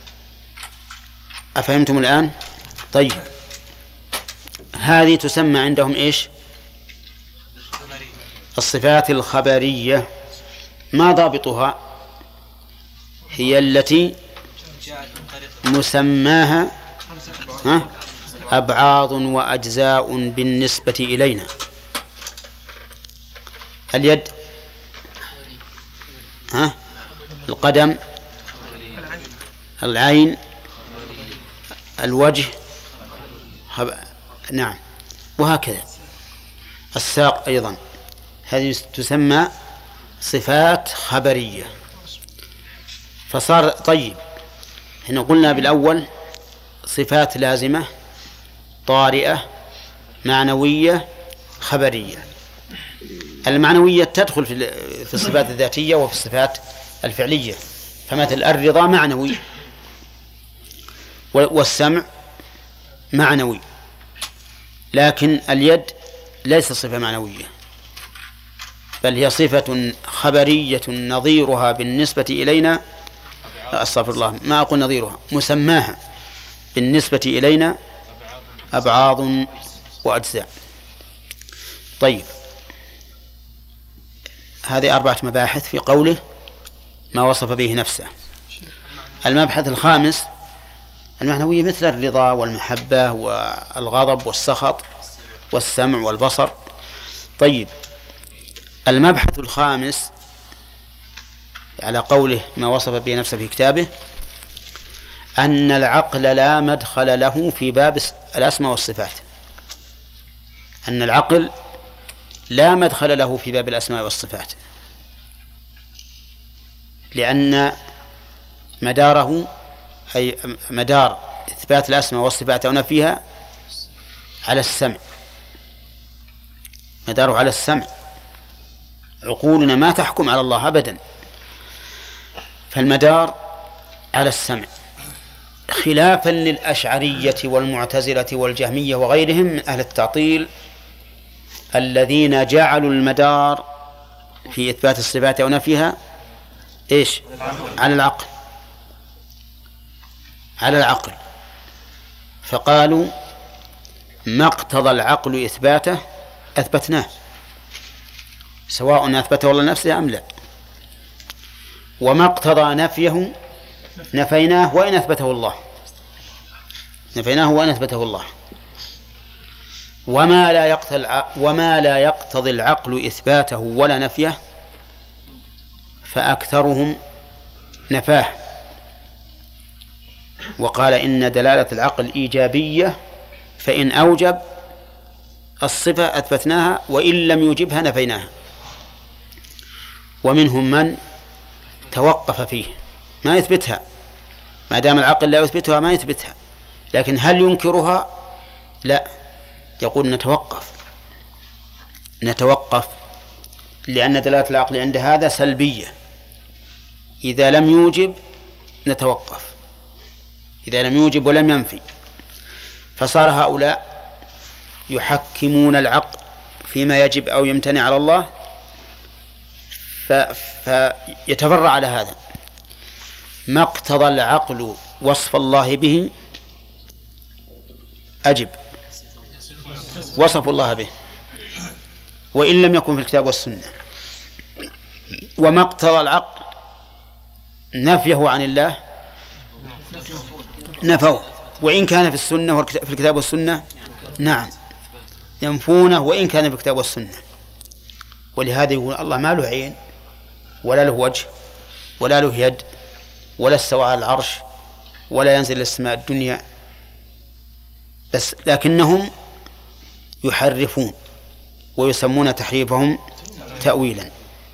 أفهمتم الآن؟ طيب هذه تسمى عندهم إيش؟ الصفات الخبرية. ما ضابطها؟ هي التي مسماها أبعاض وأجزاء بالنسبة إلينا. اليد، ها؟ القدم، العين، الوجه، نعم، وهكذا. الساق أيضا، هذه تسمى صفات خبرية. فصار طيب، هنا قلنا بالأول صفات لازمة طارئة معنوية خبرية. المعنوية تدخل في الصفات الذاتية وفي الصفات الفعلية، فمثل الرضا معنوي، والسمع معنوي، لكن اليد ليس صفة معنوية، بل هي صفة خبرية نظيرها بالنسبة إلينا، أستغفر الله، ما أقول نظيرها، مسماها بالنسبة إلينا أبعاض وأجزاء. طيب هذه أربعة مباحث في قوله ما وصف به نفسه. المبحث الخامس المعنوية، مثل الرضا والمحبة والغضب والسخط والسمع والبصر. طيب المبحث الخامس على قوله ما وصف به نفسه في كتابه، أن العقل لا مدخل له في باب الأسماء والصفات. أن العقل لا مدخل له في باب الأسماء والصفات، لأن مداره أي مدار إثبات الأسماء والصفات أو نفيها على السمع، مداره على السمع. عقولنا ما تحكم على الله أبدا، فالمدار على السمع، خلافا للأشعرية والمعتزلة والجهمية وغيرهم من أهل التعطيل الذين جعلوا المدار في إثبات الصفات أو نفيها إيش؟ على العقل، على العقل. فقالوا ما اقتضى العقل إثباته أثبتناه، سواء أثبته الله نفسه أم لا، وما اقتضى نفيه نفيناه وإن أثبته الله، نفيناه وإن أثبته الله. وما لا يقتضي وما لا يقتضي العقل إثباته ولا نفيه فأكثرهم نفاه. وقال إن دلالة العقل إيجابية، فإن أوجب الصفة أثبتناها وإن لم يوجبها نفيناها. ومنهم من توقف فيه ما يثبتها، ما دام العقل لا يثبتها ما يثبتها، لكن هل ينكرها؟ لا، يقول نتوقف نتوقف لأن دلالة العقل عند هذا سلبية. إذا لم يوجب نتوقف، إذا لم يوجب ولم ينفي. فصار هؤلاء يحكمون العقل فيما يجب أو يمتنع على الله، فيتفرع على هذا ما اقتضى العقل وصف الله به أجب، وصفوا الله به وإن لم يكن في الكتاب والسنة، وما اقتضى العقل نفيه عن الله نفوه، وإن كان في السنة في الكتاب والسنة نعم ينفونه وإن كان في الكتاب والسنة. ولهذا يقول الله ما له عين ولا له وجه ولا له يد ولا استوى على العرش ولا ينزل إلى السماء الدنيا، بس لكنهم يحرفون ويسمون تحريفهم تأويلا.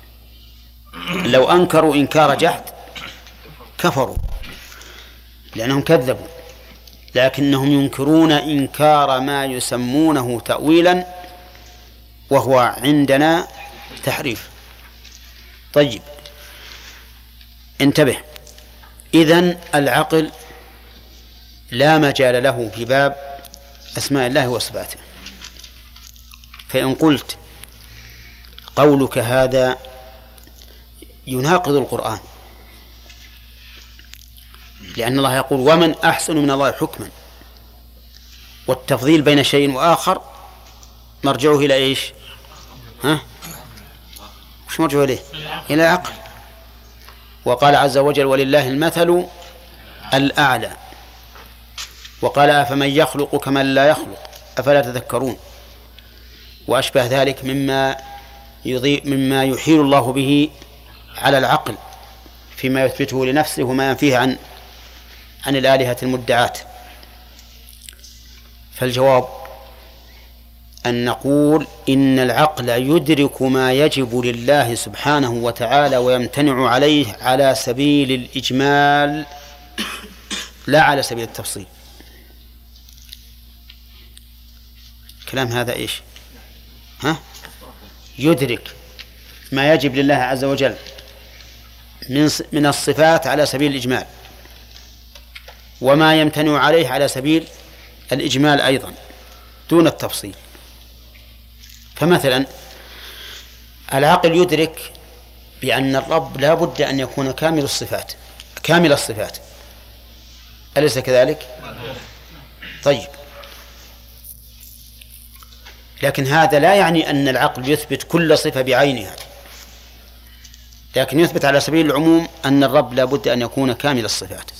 لو أنكروا إنكار جحد كفروا لأنهم كذبوا، لكنهم ينكرون إنكار ما يسمونه تأويلا وهو عندنا تحريف. طيب انتبه، إذن العقل لا مجال له في باب أسماء الله وصفاته. فإن قلت قولك هذا يناقض القرآن، لأن الله يقول ومن أحسن من الله حكما، والتفضيل بين شيء وآخر مرجعه إلى إيش؟ ها؟ وش مرجعه إليه؟ إلى العقل. وقال عز وجل ولله المثل الأعلى، وقال أفمن يخلق كمن لا يخلق أفلا تذكرون، وأشبه ذلك مما يضيء مما يحيل الله به على العقل فيما يثبته لنفسه وما ينفيه عن عن الآلهة المدعات. فالجواب أن نقول إن العقل يدرك ما يجب لله سبحانه وتعالى ويمتنع عليه على سبيل الإجمال لا على سبيل التفصيل. كلام هذا إيش؟ ها؟ يدرك ما يجب لله عز وجل من من الصفات على سبيل الإجمال، وما يمتنع عليه على سبيل الإجمال أيضا دون التفصيل. فمثلا العقل يدرك بأن الرب لا بد أن يكون كامل الصفات كامل الصفات، أليس كذلك؟ طيب، لكن هذا لا يعني أن العقل يثبت كل صفة بعينها، لكن يثبت على سبيل العموم أن الرب لا بد أن يكون كامل الصفات.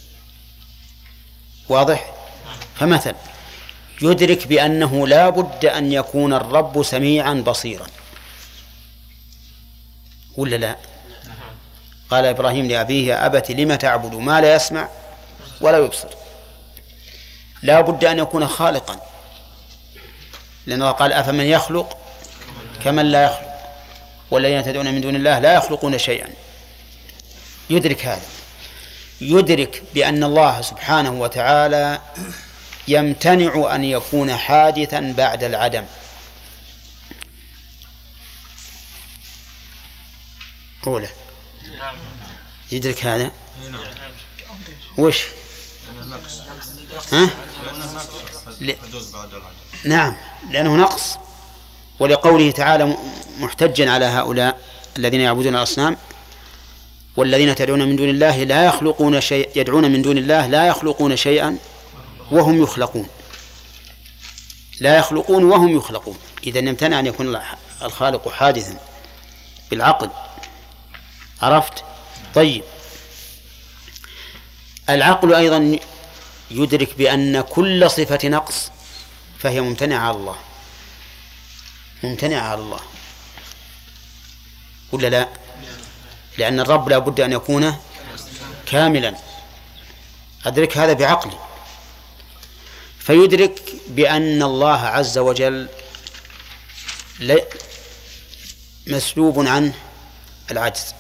واضح؟ فمثلا يدرك بأنه لا بد أن يكون الرب سميعا بصيرا، ولا لا؟ قال إبراهيم لأبيه يا أبت لم تعبد ما لا يسمع ولا يبصر. لا بد أن يكون خالقا، لأنه قال أفمن يخلق كمن لا يخلق والذين تدعون من دون الله لا يخلقون شيئا. يدرك هذا، يدرك بأن الله سبحانه وتعالى يمتنع أن يكون حادثا بعد العدم. قوله يدرك هذا وش؟ ها؟ ل... نعم، لأنه نقص، ولقوله تعالى محتجا على هؤلاء الذين يعبدون الأصنام والذين تدعون من دون الله لا يخلقون شيء يدعون من دون الله لا يخلقون شيئا وهم يخلقون لا يخلقون وهم يخلقون. إذن يمتنع أن يكون الخالق حادثا بالعقل. عرفت؟ طيب، العقل أيضا يدرك بأن كل صفة نقص فهي ممتنعة على الله ممتنعة على الله ولا لا؟ لأن الرب لا بد أن يكون كاملا. أدرك هذا بعقلي. فيدرك بأن الله عز وجل مسلوب عنه العجز.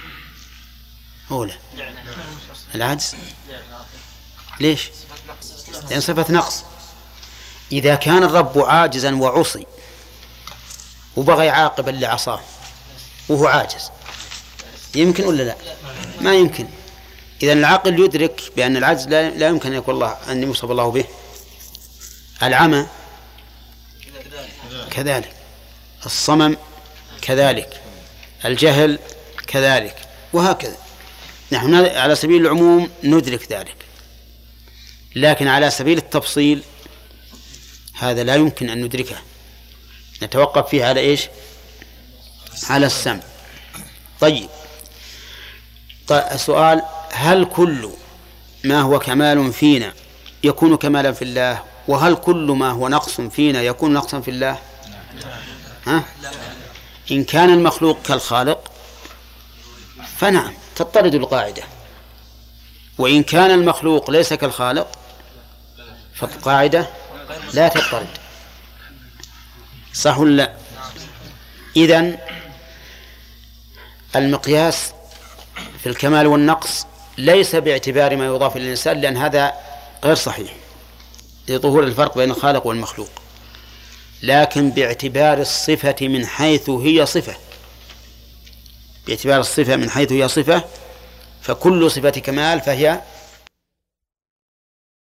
أولى العجز ليش؟ لأن صفة نقص. إذا كان الرب عاجزا وعصي وبغى يعاقب اللي عصاه وهو عاجز، يمكن ولا لا؟ ما يمكن. إذا العقل يدرك بأن العجز لا يمكن أن يكون الله أن يوصف الله به. العمى كذلك، الصمم كذلك، الجهل كذلك، وهكذا. نحن على سبيل العموم ندرك ذلك، لكن على سبيل التفصيل هذا لا يمكن أن ندركه، نتوقف فيه على إيش؟ على السمع. طيب. طيب السؤال: هل كل ما هو كمال فينا يكون كمالا في الله؟ وهل كل ما هو نقص فينا يكون نقصا في الله؟ ها؟ إن كان المخلوق كالخالق فنعم تضطرد القاعدة، وإن كان المخلوق ليس كالخالق فالقاعدة لا تضطرد. صح ولا لا؟ إذن المقياس في الكمال والنقص ليس باعتبار ما يضاف للإنسان، لأن هذا غير صحيح لظهور الفرق بين الخالق والمخلوق، لكن باعتبار الصفة من حيث هي صفة، باعتبار الصفة من حيث هي صفة، فكل صفة كمال فهي